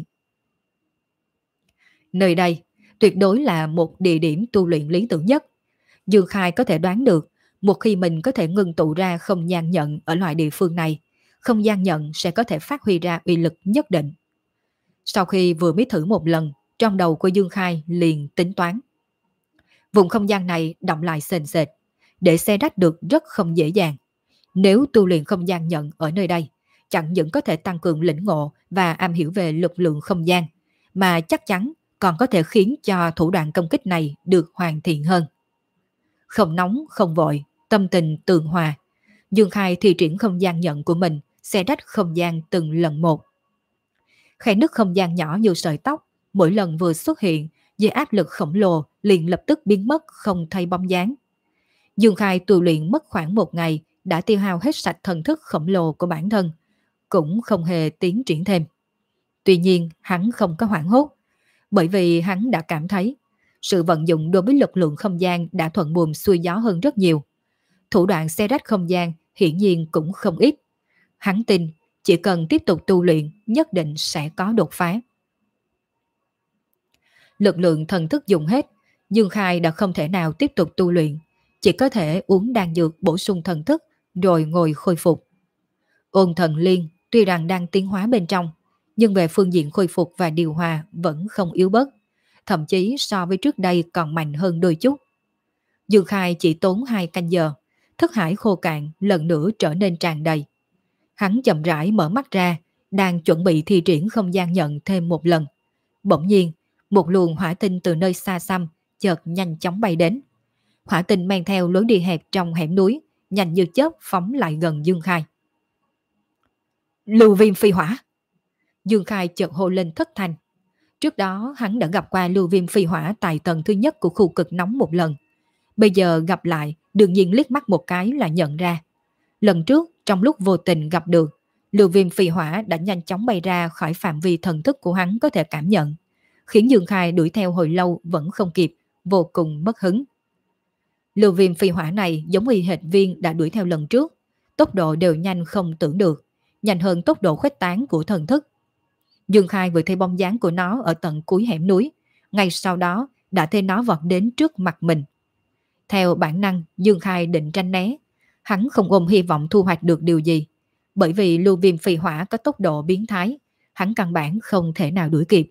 Nơi đây tuyệt đối là một địa điểm tu luyện lý tưởng nhất. Dương Khai có thể đoán được, một khi mình có thể ngưng tụ ra không gian nhận ở loại địa phương này, không gian nhận sẽ có thể phát huy ra uy lực nhất định. Sau khi vừa mới thử một lần, trong đầu của Dương Khai liền tính toán. Vùng không gian này động lại sền sệt, để xe rách được rất không dễ dàng. Nếu tu luyện không gian nhận ở nơi đây, chẳng những có thể tăng cường lĩnh ngộ và am hiểu về lực lượng không gian, mà chắc chắn còn có thể khiến cho thủ đoạn công kích này được hoàn thiện hơn. Không nóng, không vội, tâm tình tường hòa, Dương Khai thi triển không gian nhận của mình, xé rách không gian từng lần một. Khe nứt không gian nhỏ như sợi tóc, mỗi lần vừa xuất hiện, dưới áp lực khổng lồ liền lập tức biến mất không thấy bóng dáng. Dương Khai tu luyện mất khoảng một ngày, đã tiêu hao hết sạch thần thức khổng lồ của bản thân, cũng không hề tiến triển thêm. Tuy nhiên, hắn không có hoảng hốt, bởi vì hắn đã cảm thấy sự vận dụng đối với lực lượng không gian đã thuận buồm xuôi gió hơn rất nhiều. Thủ đoạn xé rách không gian hiển nhiên cũng không ít. Hắn tin chỉ cần tiếp tục tu luyện nhất định sẽ có đột phá. Lực lượng thần thức dùng hết, Dương Khai đã không thể nào tiếp tục tu luyện, chỉ có thể uống đan dược bổ sung thần thức rồi ngồi khôi phục. Ôn thần liên tuy rằng đang tiến hóa bên trong, nhưng về phương diện khôi phục và điều hòa vẫn không yếu bớt, thậm chí so với trước đây còn mạnh hơn đôi chút. Dương Khai chỉ tốn hai canh giờ, thức hải khô cạn lần nữa trở nên tràn đầy. Hắn chậm rãi mở mắt ra, đang chuẩn bị thi triển không gian nhận thêm một lần. Bỗng nhiên, một luồng hỏa tinh từ nơi xa xăm chợt nhanh chóng bay đến. Hỏa tinh mang theo lối đi hẹp trong hẻm núi, nhanh như chớp phóng lại gần Dương Khai. Lưu viêm phi hỏa! Dương Khai chợt hô lên thất thanh. Trước đó hắn đã gặp qua lưu viêm phi hỏa tại tầng thứ nhất của khu cực nóng một lần. Bây giờ gặp lại, đương nhiên liếc mắt một cái là nhận ra. Lần trước, trong lúc vô tình gặp được, lưu viêm phi hỏa đã nhanh chóng bay ra khỏi phạm vi thần thức của hắn có thể cảm nhận, khiến Dương Khai đuổi theo hồi lâu vẫn không kịp, vô cùng mất hứng. Lưu viêm phi hỏa này giống y hệt viên đã đuổi theo lần trước, tốc độ đều nhanh không tưởng được, nhanh hơn tốc độ khuếch tán của thần thức. Dương Khai vừa thấy bóng dáng của nó ở tận cuối hẻm núi, ngay sau đó đã thấy nó vọt đến trước mặt mình. Theo bản năng, Dương Khai định tránh né, hắn không ôm hy vọng thu hoạch được điều gì, bởi vì lưu viêm phi hỏa có tốc độ biến thái, hắn căn bản không thể nào đuổi kịp.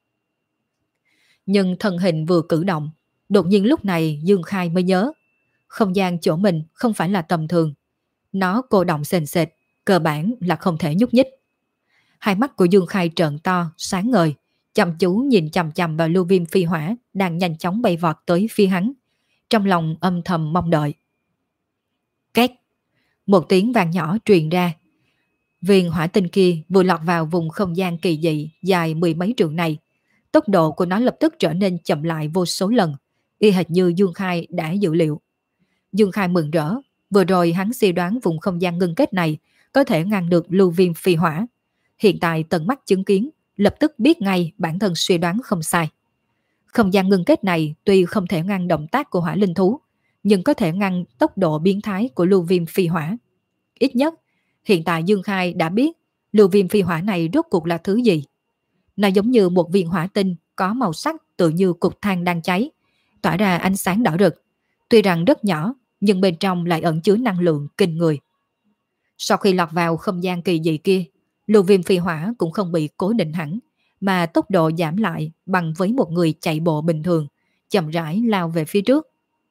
Nhưng thân hình vừa cử động, đột nhiên lúc này Dương Khai mới nhớ, không gian chỗ mình không phải là tầm thường. Nó cô động sền sệt, cơ bản là không thể nhúc nhích. Hai mắt của Dương Khai trợn to, sáng ngời, chăm chú nhìn chằm chằm vào lưu viêm phi hỏa đang nhanh chóng bay vọt tới phía hắn. Trong lòng âm thầm mong đợi. Két! Một tiếng vang nhỏ truyền ra. Viên hỏa tinh kia vừa lọt vào vùng không gian kỳ dị dài mười mấy trượng này. Tốc độ của nó lập tức trở nên chậm lại vô số lần, y hệt như Dương Khai đã dự liệu. Dương Khai mừng rỡ, vừa rồi hắn suy đoán vùng không gian ngưng kết này có thể ngăn được lưu viêm phi hỏa. Hiện tại tận mắt chứng kiến, lập tức biết ngay bản thân suy đoán không sai. Không gian ngưng kết này tuy không thể ngăn động tác của hỏa linh thú, nhưng có thể ngăn tốc độ biến thái của lưu viêm phi hỏa. Ít nhất, hiện tại Dương Khai đã biết lưu viêm phi hỏa này rốt cuộc là thứ gì. Nó giống như một viên hỏa tinh có màu sắc tự như cục than đang cháy, tỏa ra ánh sáng đỏ rực. Tuy rằng rất nhỏ, nhưng bên trong lại ẩn chứa năng lượng kinh người. Sau khi lọt vào không gian kỳ dị kia, lưu viêm phi hỏa cũng không bị cố định hẳn, mà tốc độ giảm lại bằng với một người chạy bộ bình thường, chậm rãi lao về phía trước.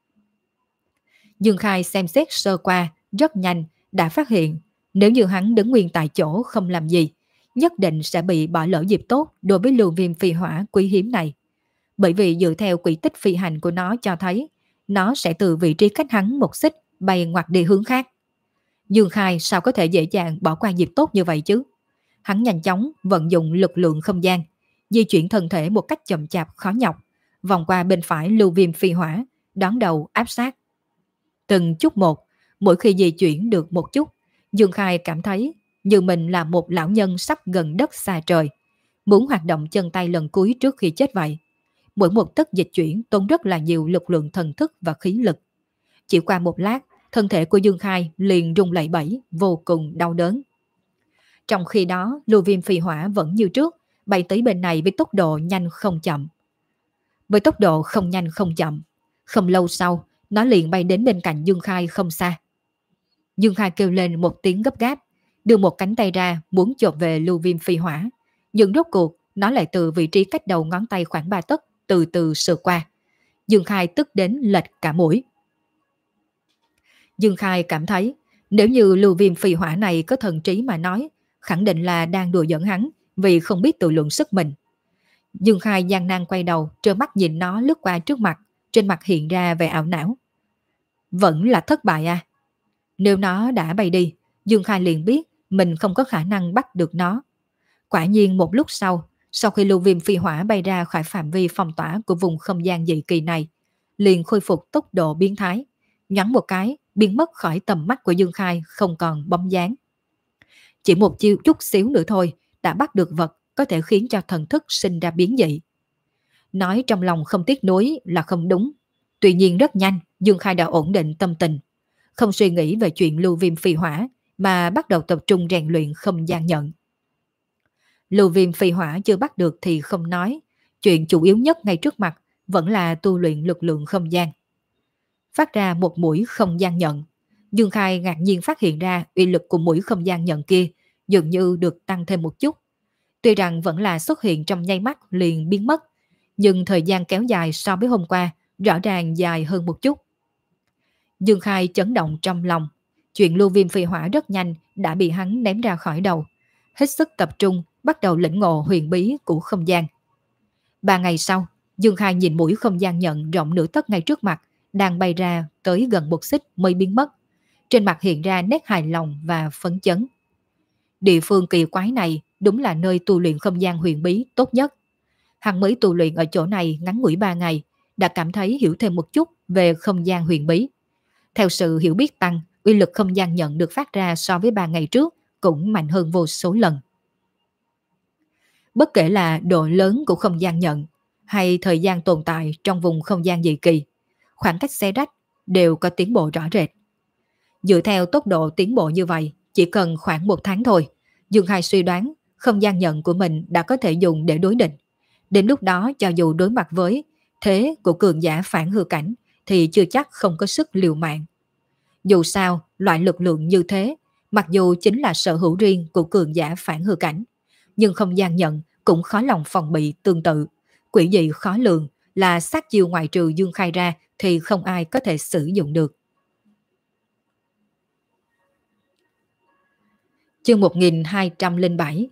Dương Khai xem xét sơ qua, rất nhanh, đã phát hiện nếu như hắn đứng nguyên tại chỗ không làm gì, nhất định sẽ bị bỏ lỡ dịp tốt đối với lưu viêm phi hỏa quý hiếm này. Bởi vì dựa theo quỹ tích phi hành của nó cho thấy, nó sẽ từ vị trí cách hắn một xích bay ngoặt đi hướng khác. Dương Khai sao có thể dễ dàng bỏ qua dịp tốt như vậy chứ? Hắn nhanh chóng vận dụng lực lượng không gian, di chuyển thân thể một cách chậm chạp khó nhọc, vòng qua bên phải lưu viêm phi hỏa, đón đầu áp sát. Từng chút một, mỗi khi di chuyển được một chút, Dương Khai cảm thấy như mình là một lão nhân sắp gần đất xa trời, muốn hoạt động chân tay lần cuối trước khi chết vậy. Mỗi một tấc dịch chuyển tốn rất là nhiều lực lượng thần thức và khí lực. Chỉ qua một lát, thân thể của Dương Khai liền rung lẩy bẩy, vô cùng đau đớn. Trong khi đó, lưu viêm phi hỏa vẫn như trước, bay tới bên này với tốc độ nhanh không chậm. Với tốc độ không nhanh không chậm, không lâu sau, nó liền bay đến bên cạnh Dương Khai không xa. Dương Khai kêu lên một tiếng gấp gáp, đưa một cánh tay ra muốn chộp về lưu viêm phi hỏa, nhưng rốt cuộc nó lại từ vị trí cách đầu ngón tay khoảng ba tấc từ từ sượt qua. Dương Khai tức đến lệch cả mũi. Dương Khai cảm thấy nếu như lưu viêm phi hỏa này có thần trí mà nói, khẳng định là đang đùa giỡn hắn vì không biết tự lượng sức mình. Dương Khai gian nan quay đầu, trơ mắt nhìn nó lướt qua trước mặt, trên mặt hiện ra vẻ ảo não. Vẫn là thất bại à? Nếu nó đã bay đi, Dương Khai liền biết mình không có khả năng bắt được nó. Quả nhiên một lúc sau, sau khi lưu viêm phi hỏa bay ra khỏi phạm vi phong tỏa của vùng không gian dị kỳ này, liền khôi phục tốc độ biến thái, nhắn một cái, biến mất khỏi tầm mắt của Dương Khai không còn bóng dáng. Chỉ một chiêu chút xíu nữa thôi, đã bắt được vật có thể khiến cho thần thức sinh ra biến dị. Nói trong lòng không tiếc nuối là không đúng. Tuy nhiên rất nhanh, Dương Khai đã ổn định tâm tình, không suy nghĩ về chuyện lưu viêm phi hỏa, mà bắt đầu tập trung rèn luyện không gian nhận. Lưu viêm phi hỏa chưa bắt được thì không nói, chuyện chủ yếu nhất ngay trước mặt vẫn là tu luyện lực lượng không gian. Phát ra một mũi không gian nhận, Dương Khai ngạc nhiên phát hiện ra uy lực của mũi không gian nhận kia dường như được tăng thêm một chút. Tuy rằng vẫn là xuất hiện trong nháy mắt liền biến mất, nhưng thời gian kéo dài so với hôm qua rõ ràng dài hơn một chút. Dương Khai chấn động trong lòng, chuyện lưu viêm phi hỏa rất nhanh đã bị hắn ném ra khỏi đầu, hết sức tập trung bắt đầu lĩnh ngộ huyền bí của không gian. Ba ngày sau, Dương Khai nhìn mũi không gian nhận rộng nửa tấc ngay trước mặt, đang bay ra tới gần một xích mới biến mất. Trên mặt hiện ra nét hài lòng và phấn chấn. Địa phương kỳ quái này đúng là nơi tu luyện không gian huyền bí tốt nhất. Hắn mới tu luyện ở chỗ này ngắn ngủi ba ngày, đã cảm thấy hiểu thêm một chút về không gian huyền bí. Theo sự hiểu biết tăng, uy lực không gian nhận được phát ra so với ba ngày trước cũng mạnh hơn vô số lần. Bất kể là độ lớn của không gian nhận hay thời gian tồn tại trong vùng không gian dị kỳ, khoảng cách xe rách đều có tiến bộ rõ rệt. Dựa theo tốc độ tiến bộ như vậy, chỉ cần khoảng một tháng thôi, Dương Khai suy đoán không gian nhận của mình đã có thể dùng để đối địch. Đến lúc đó cho dù đối mặt với thế của cường giả phản hư cảnh thì chưa chắc không có sức liều mạng. Dù sao, loại lực lượng như thế, mặc dù chính là sở hữu riêng của cường giả phản hư cảnh, nhưng không gian nhận cũng khó lòng phòng bị tương tự. Quỷ dị khó lường, là sát chiêu ngoại trừ Dương Khai ra thì không ai có thể sử dụng được. Chương một nghìn hai trăm lẻ bảy.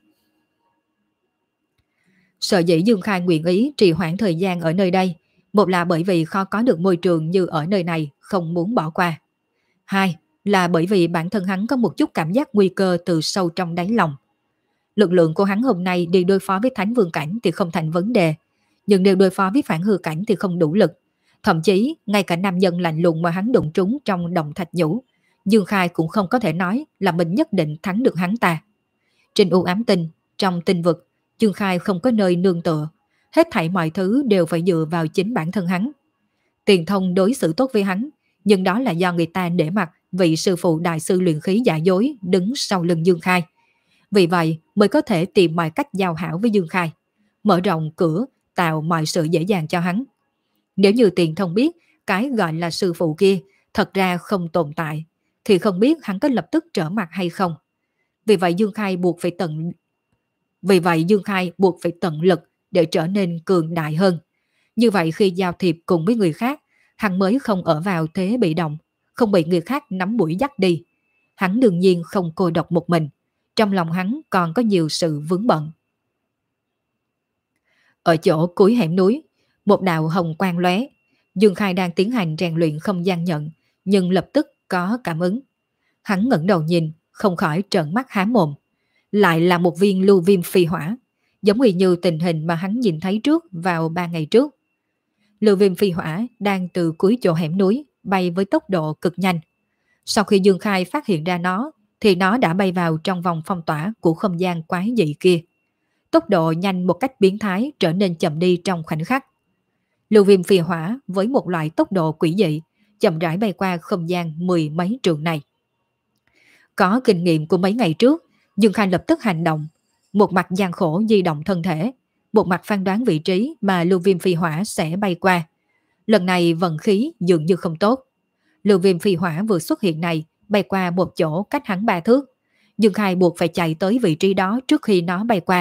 Sở dĩ Dương Khai nguyện ý trì hoãn thời gian ở nơi đây, một là bởi vì khó có được môi trường như ở nơi này, không muốn bỏ qua. Hai là bởi vì bản thân hắn có một chút cảm giác nguy cơ từ sâu trong đáy lòng. Lực lượng của hắn hôm nay đi đối phó với Thánh Vương cảnh thì không thành vấn đề, nhưng nếu đối phó với phản hư cảnh thì không đủ lực. Thậm chí ngay cả nam nhân lạnh lùng mà hắn đụng trúng trong động thạch nhũ, Dương Khai cũng không có thể nói là mình nhất định thắng được hắn ta. Trên u ám tinh, trong tinh vực, Dương Khai không có nơi nương tựa, hết thảy mọi thứ đều phải dựa vào chính bản thân hắn. Tiền Thông đối xử tốt với hắn, nhưng đó là do người ta nể mặt vị sư phụ đại sư luyện khí giả dối đứng sau lưng Dương Khai. Vì vậy mới có thể tìm mọi cách giao hảo với Dương Khai, mở rộng cửa, tạo mọi sự dễ dàng cho hắn. Nếu như Tiền Thông biết cái gọi là sư phụ kia thật ra không tồn tại, thì không biết hắn có lập tức trở mặt hay không. Vì vậy Dương Khai buộc phải tận Vì vậy Dương Khai buộc phải tận lực để trở nên cường đại hơn. Như vậy khi giao thiệp cùng với người khác, hắn mới không ở vào thế bị động, không bị người khác nắm mũi dắt đi. Hắn đương nhiên không cô độc một mình, trong lòng hắn còn có nhiều sự vướng bận. Ở chỗ cuối hẻm núi, một đạo hồng quang lóe. Dương Khai đang tiến hành rèn luyện không gian nhận, nhưng lập tức có cảm ứng. Hắn ngẩng đầu nhìn, không khỏi trợn mắt há mồm. Lại là một viên lưu viêm phi hỏa, giống như tình hình mà hắn nhìn thấy trước vào ba ngày trước. Lưu viêm phi hỏa đang từ cuối chỗ hẻm núi bay với tốc độ cực nhanh. Sau khi Dương Khai phát hiện ra nó, thì nó đã bay vào trong vòng phong tỏa của không gian quái dị kia. Tốc độ nhanh một cách biến thái trở nên chậm đi trong khoảnh khắc. Lưu viêm phi hỏa với một loại tốc độ quỷ dị, chậm rãi bay qua không gian mười mấy trượng này. Có kinh nghiệm của mấy ngày trước, Dương Khai lập tức hành động, một mặt gian khổ di động thân thể, một mặt phán đoán vị trí mà lưu viêm phi hỏa sẽ bay qua. Lần này vận khí dường như không tốt. Lưu viêm phi hỏa vừa xuất hiện này bay qua một chỗ cách hắn ba thước. Dương Khai buộc phải chạy tới vị trí đó trước khi nó bay qua,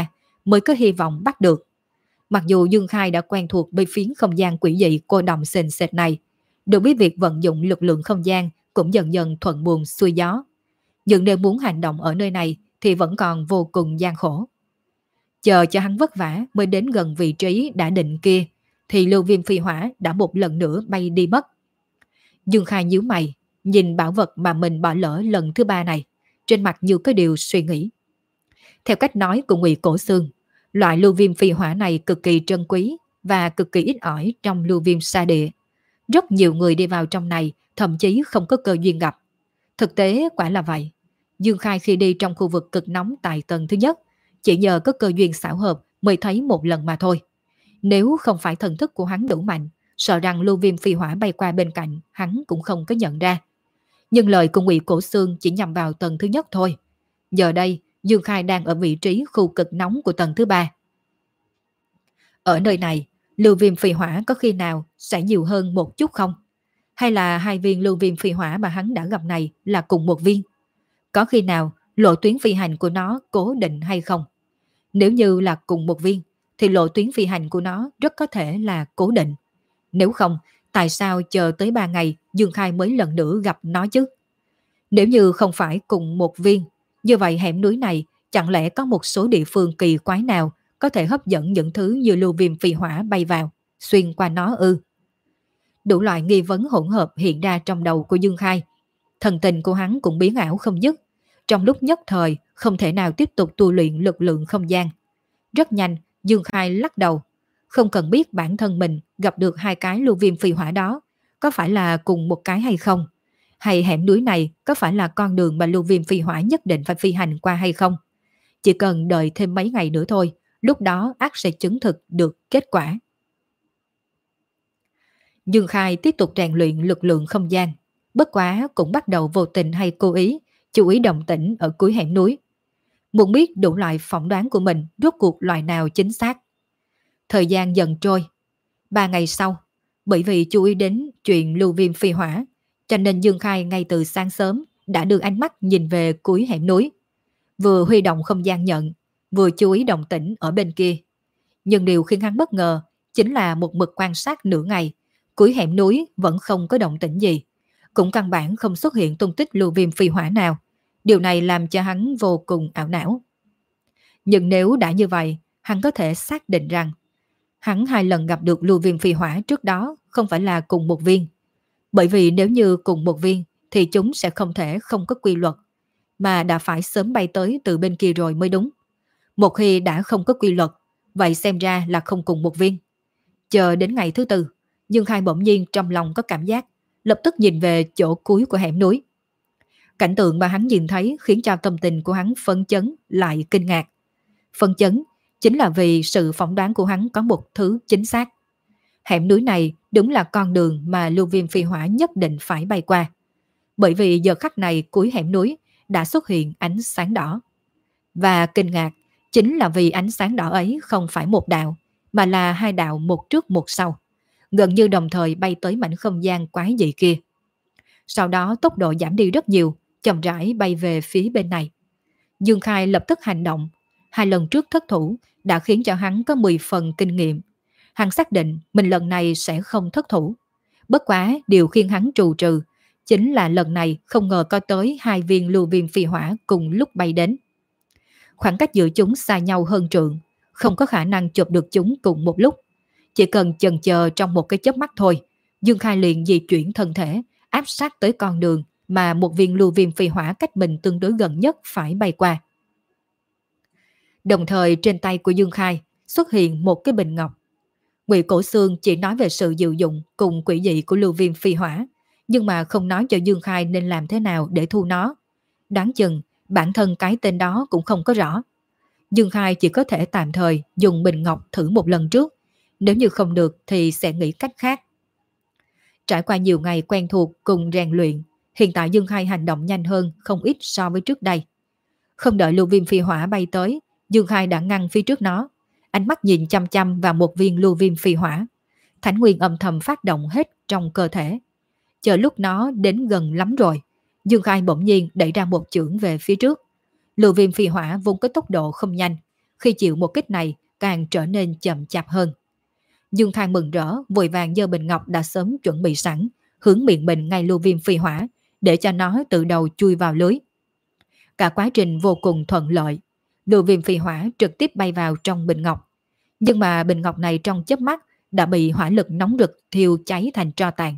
mới có hy vọng bắt được. Mặc dù Dương Khai đã quen thuộc với phiến không gian quỷ dị cô đọng sền sệt này, được biết việc vận dụng lực lượng không gian cũng dần dần thuận buồm xuôi gió. Nhưng nếu muốn hành động ở nơi này thì vẫn còn vô cùng gian khổ. Chờ cho hắn vất vả mới đến gần vị trí đã định kia, thì lưu viêm phi hỏa đã một lần nữa bay đi mất. Dương Khai nhíu mày, nhìn bảo vật mà mình bỏ lỡ lần thứ ba này, trên mặt như có điều suy nghĩ. Theo cách nói của Ngụy Cổ Xương, loại lưu viêm phi hỏa này cực kỳ trân quý và cực kỳ ít ỏi trong lưu viêm sa địa. Rất nhiều người đi vào trong này thậm chí không có cơ duyên gặp. Thực tế quả là vậy. Dương Khai khi đi trong khu vực cực nóng tại tầng thứ nhất, chỉ nhờ có cơ duyên xảo hợp mới thấy một lần mà thôi. Nếu không phải thần thức của hắn đủ mạnh, sợ rằng lưu viêm phi hỏa bay qua bên cạnh hắn cũng không có nhận ra. Nhưng lời của Ngụy Cổ Xương chỉ nhằm vào tầng thứ nhất thôi. Giờ đây, Dương Khai đang ở vị trí khu cực nóng của tầng thứ ba. Ở nơi này, lưu viêm phi hỏa có khi nào sẽ nhiều hơn một chút không? Hay là hai viên lưu viêm phi hỏa mà hắn đã gặp này là cùng một viên? Có khi nào lộ tuyến phi hành của nó cố định hay không? Nếu như là cùng một viên, thì lộ tuyến phi hành của nó rất có thể là cố định. Nếu không, tại sao chờ tới ba ngày Dương Khai mới lần nữa gặp nó chứ? Nếu như không phải cùng một viên, như vậy hẻm núi này chẳng lẽ có một số địa phương kỳ quái nào có thể hấp dẫn những thứ như lưu viêm phi hỏa bay vào, xuyên qua nó ư? Đủ loại nghi vấn hỗn hợp hiện ra trong đầu của Dương Khai. Thần tình của hắn cũng biến ảo không dứt. Trong lúc nhất thời, không thể nào tiếp tục tu luyện lực lượng không gian. Rất nhanh, Dương Khai lắc đầu. Không cần biết bản thân mình gặp được hai cái lưu viêm phi hỏa đó, có phải là cùng một cái hay không? Hay hẻm núi này có phải là con đường mà lưu viêm phi hỏa nhất định phải phi hành qua hay không? Chỉ cần đợi thêm mấy ngày nữa thôi, lúc đó ắt sẽ chứng thực được kết quả. Dương Khai tiếp tục rèn luyện lực lượng không gian. Bất quá cũng bắt đầu vô tình hay cố ý chú ý động tĩnh ở cuối hẻm núi. Muốn biết đủ loại phỏng đoán của mình rốt cuộc loại nào chính xác. Thời gian dần trôi. Ba ngày sau, bởi vì chú ý đến chuyện lưu viêm phi hỏa, cho nên Dương Khai ngay từ sáng sớm đã đưa ánh mắt nhìn về cuối hẻm núi. Vừa huy động không gian nhận, vừa chú ý động tĩnh ở bên kia. Nhưng điều khiến hắn bất ngờ chính là một mực quan sát nửa ngày, cuối hẻm núi vẫn không có động tĩnh gì. Cũng căn bản không xuất hiện tung tích lưu viêm phi hỏa nào. Điều này làm cho hắn vô cùng ảo não. Nhưng nếu đã như vậy, hắn có thể xác định rằng hắn hai lần gặp được lưu viêm phi hỏa trước đó không phải là cùng một viên. Bởi vì nếu như cùng một viên thì chúng sẽ không thể không có quy luật, mà đã phải sớm bay tới từ bên kia rồi mới đúng. Một khi đã không có quy luật, vậy xem ra là không cùng một viên. Chờ đến ngày thứ tư, Dương Khai bỗng nhiên trong lòng có cảm giác, lập tức nhìn về chỗ cuối của hẻm núi. Cảnh tượng mà hắn nhìn thấy khiến cho tâm tình của hắn phấn chấn lại kinh ngạc. Phấn chấn chính là vì sự phỏng đoán của hắn có một thứ chính xác. Hẻm núi này đúng là con đường mà lưu viêm phi hỏa nhất định phải bay qua. Bởi vì giờ khắc này cuối hẻm núi đã xuất hiện ánh sáng đỏ. Và kinh ngạc chính là vì ánh sáng đỏ ấy không phải một đạo, mà là hai đạo một trước một sau, gần như đồng thời bay tới mảnh không gian quái dị kia. Sau đó tốc độ giảm đi rất nhiều, chậm rãi bay về phía bên này. Dương Khai lập tức hành động. Hai lần trước thất thủ đã khiến cho hắn có mười phần kinh nghiệm. Hắn xác định mình lần này sẽ không thất thủ. Bất quá điều khiến hắn trù trừ chính là lần này không ngờ có tới hai viên lưu viêm phi hỏa cùng lúc bay đến. Khoảng cách giữa chúng xa nhau hơn trượng, không có khả năng chụp được chúng cùng một lúc. Chỉ cần chần chờ trong một cái chớp mắt thôi, Dương Khai liền di chuyển thân thể, áp sát tới con đường mà một viên lưu viêm phi hỏa cách mình tương đối gần nhất phải bay qua. Đồng thời trên tay của Dương Khai xuất hiện một cái bình ngọc. Ngụy Cổ Xương chỉ nói về sự diệu dụng cùng quỷ dị của lưu viêm phi hỏa, nhưng mà không nói cho Dương Khai nên làm thế nào để thu nó. Đáng chừng bản thân cái tên đó cũng không có rõ. Dương Khai chỉ có thể tạm thời dùng bình ngọc thử một lần trước, nếu như không được thì sẽ nghĩ cách khác. Trải qua nhiều ngày quen thuộc cùng rèn luyện, hiện tại Dương Khai hành động nhanh hơn không ít so với trước đây. Không đợi lưu viêm phi hỏa bay tới, Dương Khai đã ngăn phía trước nó, ánh mắt nhìn chăm chăm vào một viên lưu viêm phi hỏa. Thánh nguyên âm thầm phát động hết trong cơ thể. Chờ lúc nó đến gần lắm rồi, Dương Khai bỗng nhiên đẩy ra một chưởng về phía trước. Lưu viêm phi hỏa vốn có tốc độ không nhanh, khi chịu một kích này càng trở nên chậm chạp hơn. Dương Khai mừng rỡ, vội vàng giơ bình ngọc đã sớm chuẩn bị sẵn, hướng miệng bình ngay Lưu Viêm phi hỏa, để cho nó tự đầu chui vào lưới. Cả quá trình vô cùng thuận lợi, Lưu Viêm phi hỏa trực tiếp bay vào trong bình ngọc. Nhưng mà bình ngọc này trong chớp mắt đã bị hỏa lực nóng rực thiêu cháy thành tro tàn.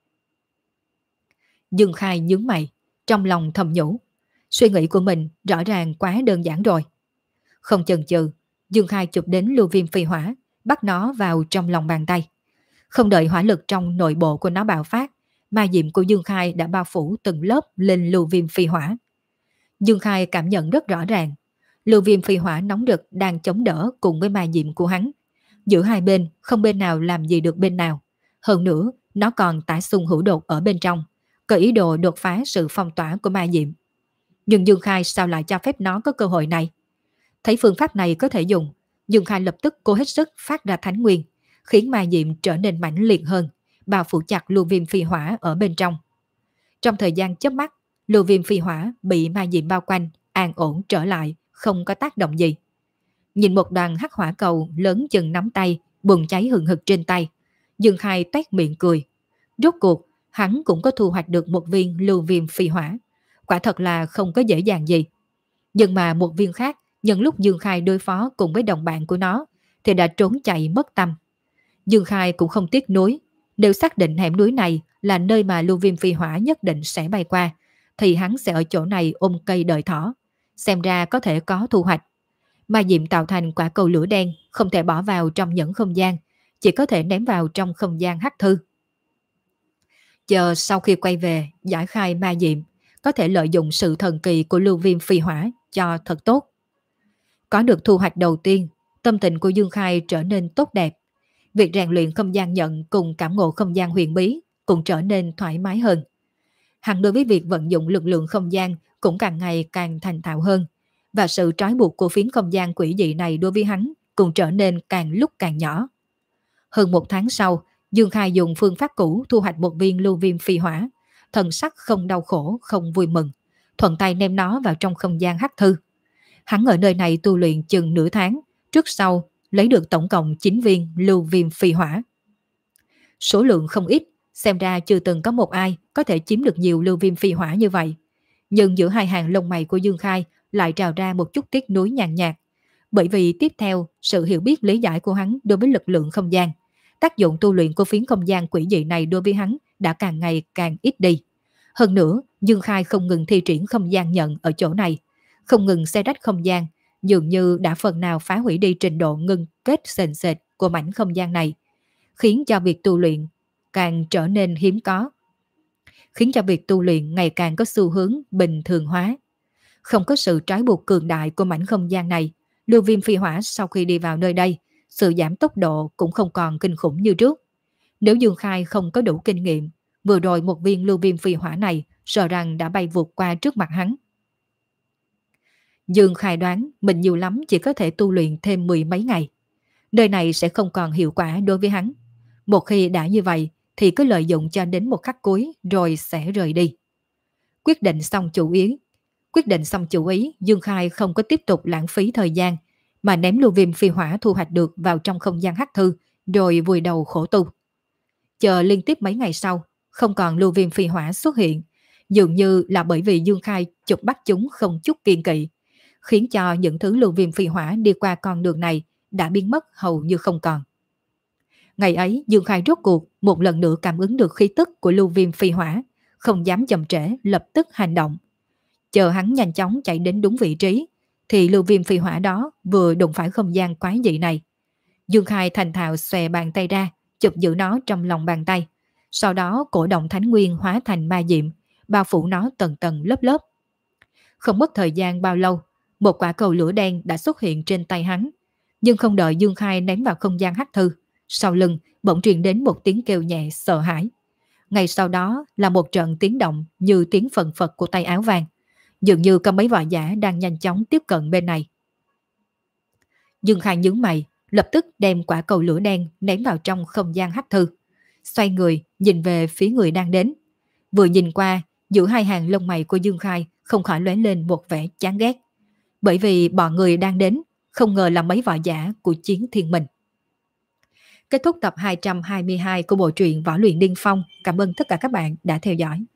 Dương Khai nhướng mày, trong lòng thầm nhủ, suy nghĩ của mình rõ ràng quá đơn giản rồi. Không chần chừ, Dương Khai chụp đến Lưu Viêm phi hỏa, bắt nó vào trong lòng bàn tay. Không đợi hỏa lực trong nội bộ của nó bạo phát, ma diệm của Dương Khai đã bao phủ từng lớp lên Lưu Viêm phi hỏa. Dương Khai cảm nhận rất rõ ràng, Lưu Viêm phi hỏa nóng rực đang chống đỡ cùng với ma diệm của hắn. Giữa hai bên không bên nào làm gì được bên nào. Hơn nữa, nó còn tả xung hữu đột ở bên trong, có ý đồ đột phá sự phong tỏa của ma diệm. Nhưng Dương Khai sao lại cho phép nó có cơ hội này? Thấy phương pháp này có thể dùng, Dương Khai lập tức cố hết sức phát ra thánh nguyên, khiến ma diệm trở nên mãnh liệt hơn, bao phủ chặt Lưu Viêm phi hỏa ở bên trong. Trong thời gian chớp mắt, Lưu Viêm phi hỏa bị ma diệm bao quanh, an ổn trở lại, không có tác động gì. Nhìn một đoàn hắc hỏa cầu lớn chừng nắm tay, bùng cháy hừng hực trên tay, Dương Khai toét miệng cười. Rốt cuộc, hắn cũng có thu hoạch được một viên Lưu Viêm phi hỏa. Quả thật là không có dễ dàng gì. Nhưng mà một viên khác, nhân lúc Dương Khai đối phó cùng với đồng bạn của nó, thì đã trốn chạy mất tâm. Dương Khai cũng không tiếc nuối, nếu xác định hẻm núi này là nơi mà Lưu Viêm phi hỏa nhất định sẽ bay qua, thì hắn sẽ ở chỗ này ôm cây đợi thỏ, xem ra có thể có thu hoạch. Ma diệm tạo thành quả cầu lửa đen không thể bỏ vào trong nhẫn không gian, chỉ có thể ném vào trong không gian hắc thư. Chờ sau khi quay về giải khai ma diệm, có thể lợi dụng sự thần kỳ của Lưu Viêm phi hỏa cho thật tốt. Có được thu hoạch đầu tiên, tâm tình của Dương Khai trở nên tốt đẹp. Việc rèn luyện không gian nhận cùng cảm ngộ không gian huyền bí cũng trở nên thoải mái hơn. Hắn đối với việc vận dụng lực lượng không gian cũng càng ngày càng thành thạo hơn, và sự trói buộc của phiến không gian quỷ dị này đối với hắn cũng trở nên càng lúc càng nhỏ. Hơn một tháng sau, Dương Khai dùng phương pháp cũ thu hoạch một viên Lưu Viêm phi hỏa, thần sắc không đau khổ, không vui mừng, thuận tay ném nó vào trong không gian hắc thư. Hắn ở nơi này tu luyện chừng nửa tháng, trước sau lấy được tổng cộng chín viên Lưu Viêm phi hỏa. Số lượng không ít, xem ra chưa từng có một ai có thể chiếm được nhiều Lưu Viêm phi hỏa như vậy. Nhưng giữa hai hàng lông mày của Dương Khai lại trào ra một chút tiếc nuối nhàn nhạt, bởi vì tiếp theo sự hiểu biết lý giải của hắn đối với lực lượng không gian, tác dụng tu luyện của phiến không gian quỷ dị này đối với hắn đã càng ngày càng ít đi. Hơn nữa, Dương Khai không ngừng thi triển không gian nhận ở chỗ này, không ngừng xé rách không gian, dường như đã phần nào phá hủy đi trình độ ngưng kết sền sệt của mảnh không gian này, khiến cho việc tu luyện càng trở nên hiếm có, khiến cho việc tu luyện ngày càng có xu hướng bình thường hóa. Không có sự trói buộc cường đại của mảnh không gian này, Lưu Viêm phi hỏa sau khi đi vào nơi đây, sự giảm tốc độ cũng không còn kinh khủng như trước. Nếu Dương Khai không có đủ kinh nghiệm, vừa rồi một viên Lưu Viêm phi hỏa này sợ rằng đã bay vụt qua trước mặt hắn. Dương Khai đoán mình nhiều lắm chỉ có thể tu luyện thêm mười mấy ngày. Nơi này sẽ không còn hiệu quả đối với hắn. Một khi đã như vậy thì cứ lợi dụng cho đến một khắc cuối rồi sẽ rời đi. Quyết định xong chủ ý. Quyết định xong chủ ý, Dương Khai không có tiếp tục lãng phí thời gian, mà ném Lưu Viêm phi hỏa thu hoạch được vào trong không gian hắc thư, rồi vùi đầu khổ tu. Chờ liên tiếp mấy ngày sau, không còn Lưu Viêm phi hỏa xuất hiện, dường như là bởi vì Dương Khai chụp bắt chúng không chút kiên kỵ, khiến cho những thứ Lưu Viêm phi hỏa đi qua con đường này đã biến mất hầu như không còn. Ngày ấy, Dương Khai rốt cuộc một lần nữa cảm ứng được khí tức của Lưu Viêm phi hỏa, không dám chậm trễ, lập tức hành động. Chờ hắn nhanh chóng chạy đến đúng vị trí, thì Lưu Viêm phi hỏa đó vừa đụng phải không gian quái dị này. Dương Khai thành thạo xòe bàn tay ra, chụp giữ nó trong lòng bàn tay, sau đó cổ động thánh nguyên hóa thành ma diệm, bao phủ nó tầng tầng lớp lớp. Không mất thời gian bao lâu, một quả cầu lửa đen đã xuất hiện trên tay hắn, nhưng không đợi Dương Khai ném vào không gian hắc thư, sau lưng bỗng truyền đến một tiếng kêu nhẹ sợ hãi. Ngay sau đó là một trận tiếng động như tiếng phần phật của tay áo vàng, dường như có mấy võ giả đang nhanh chóng tiếp cận bên này. Dương Khai nhướng mày, lập tức đem quả cầu lửa đen ném vào trong không gian hắc thư, xoay người nhìn về phía người đang đến. Vừa nhìn qua, giữa hai hàng lông mày của Dương Khai không khỏi lóe lên một vẻ chán ghét, bởi vì bọn người đang đến không ngờ là mấy võ giả của Chiến Thiên Minh. Kết thúc tập hai trăm hai mươi hai của bộ truyện Võ Luyện Điên Phong. Cảm ơn tất cả các bạn đã theo dõi.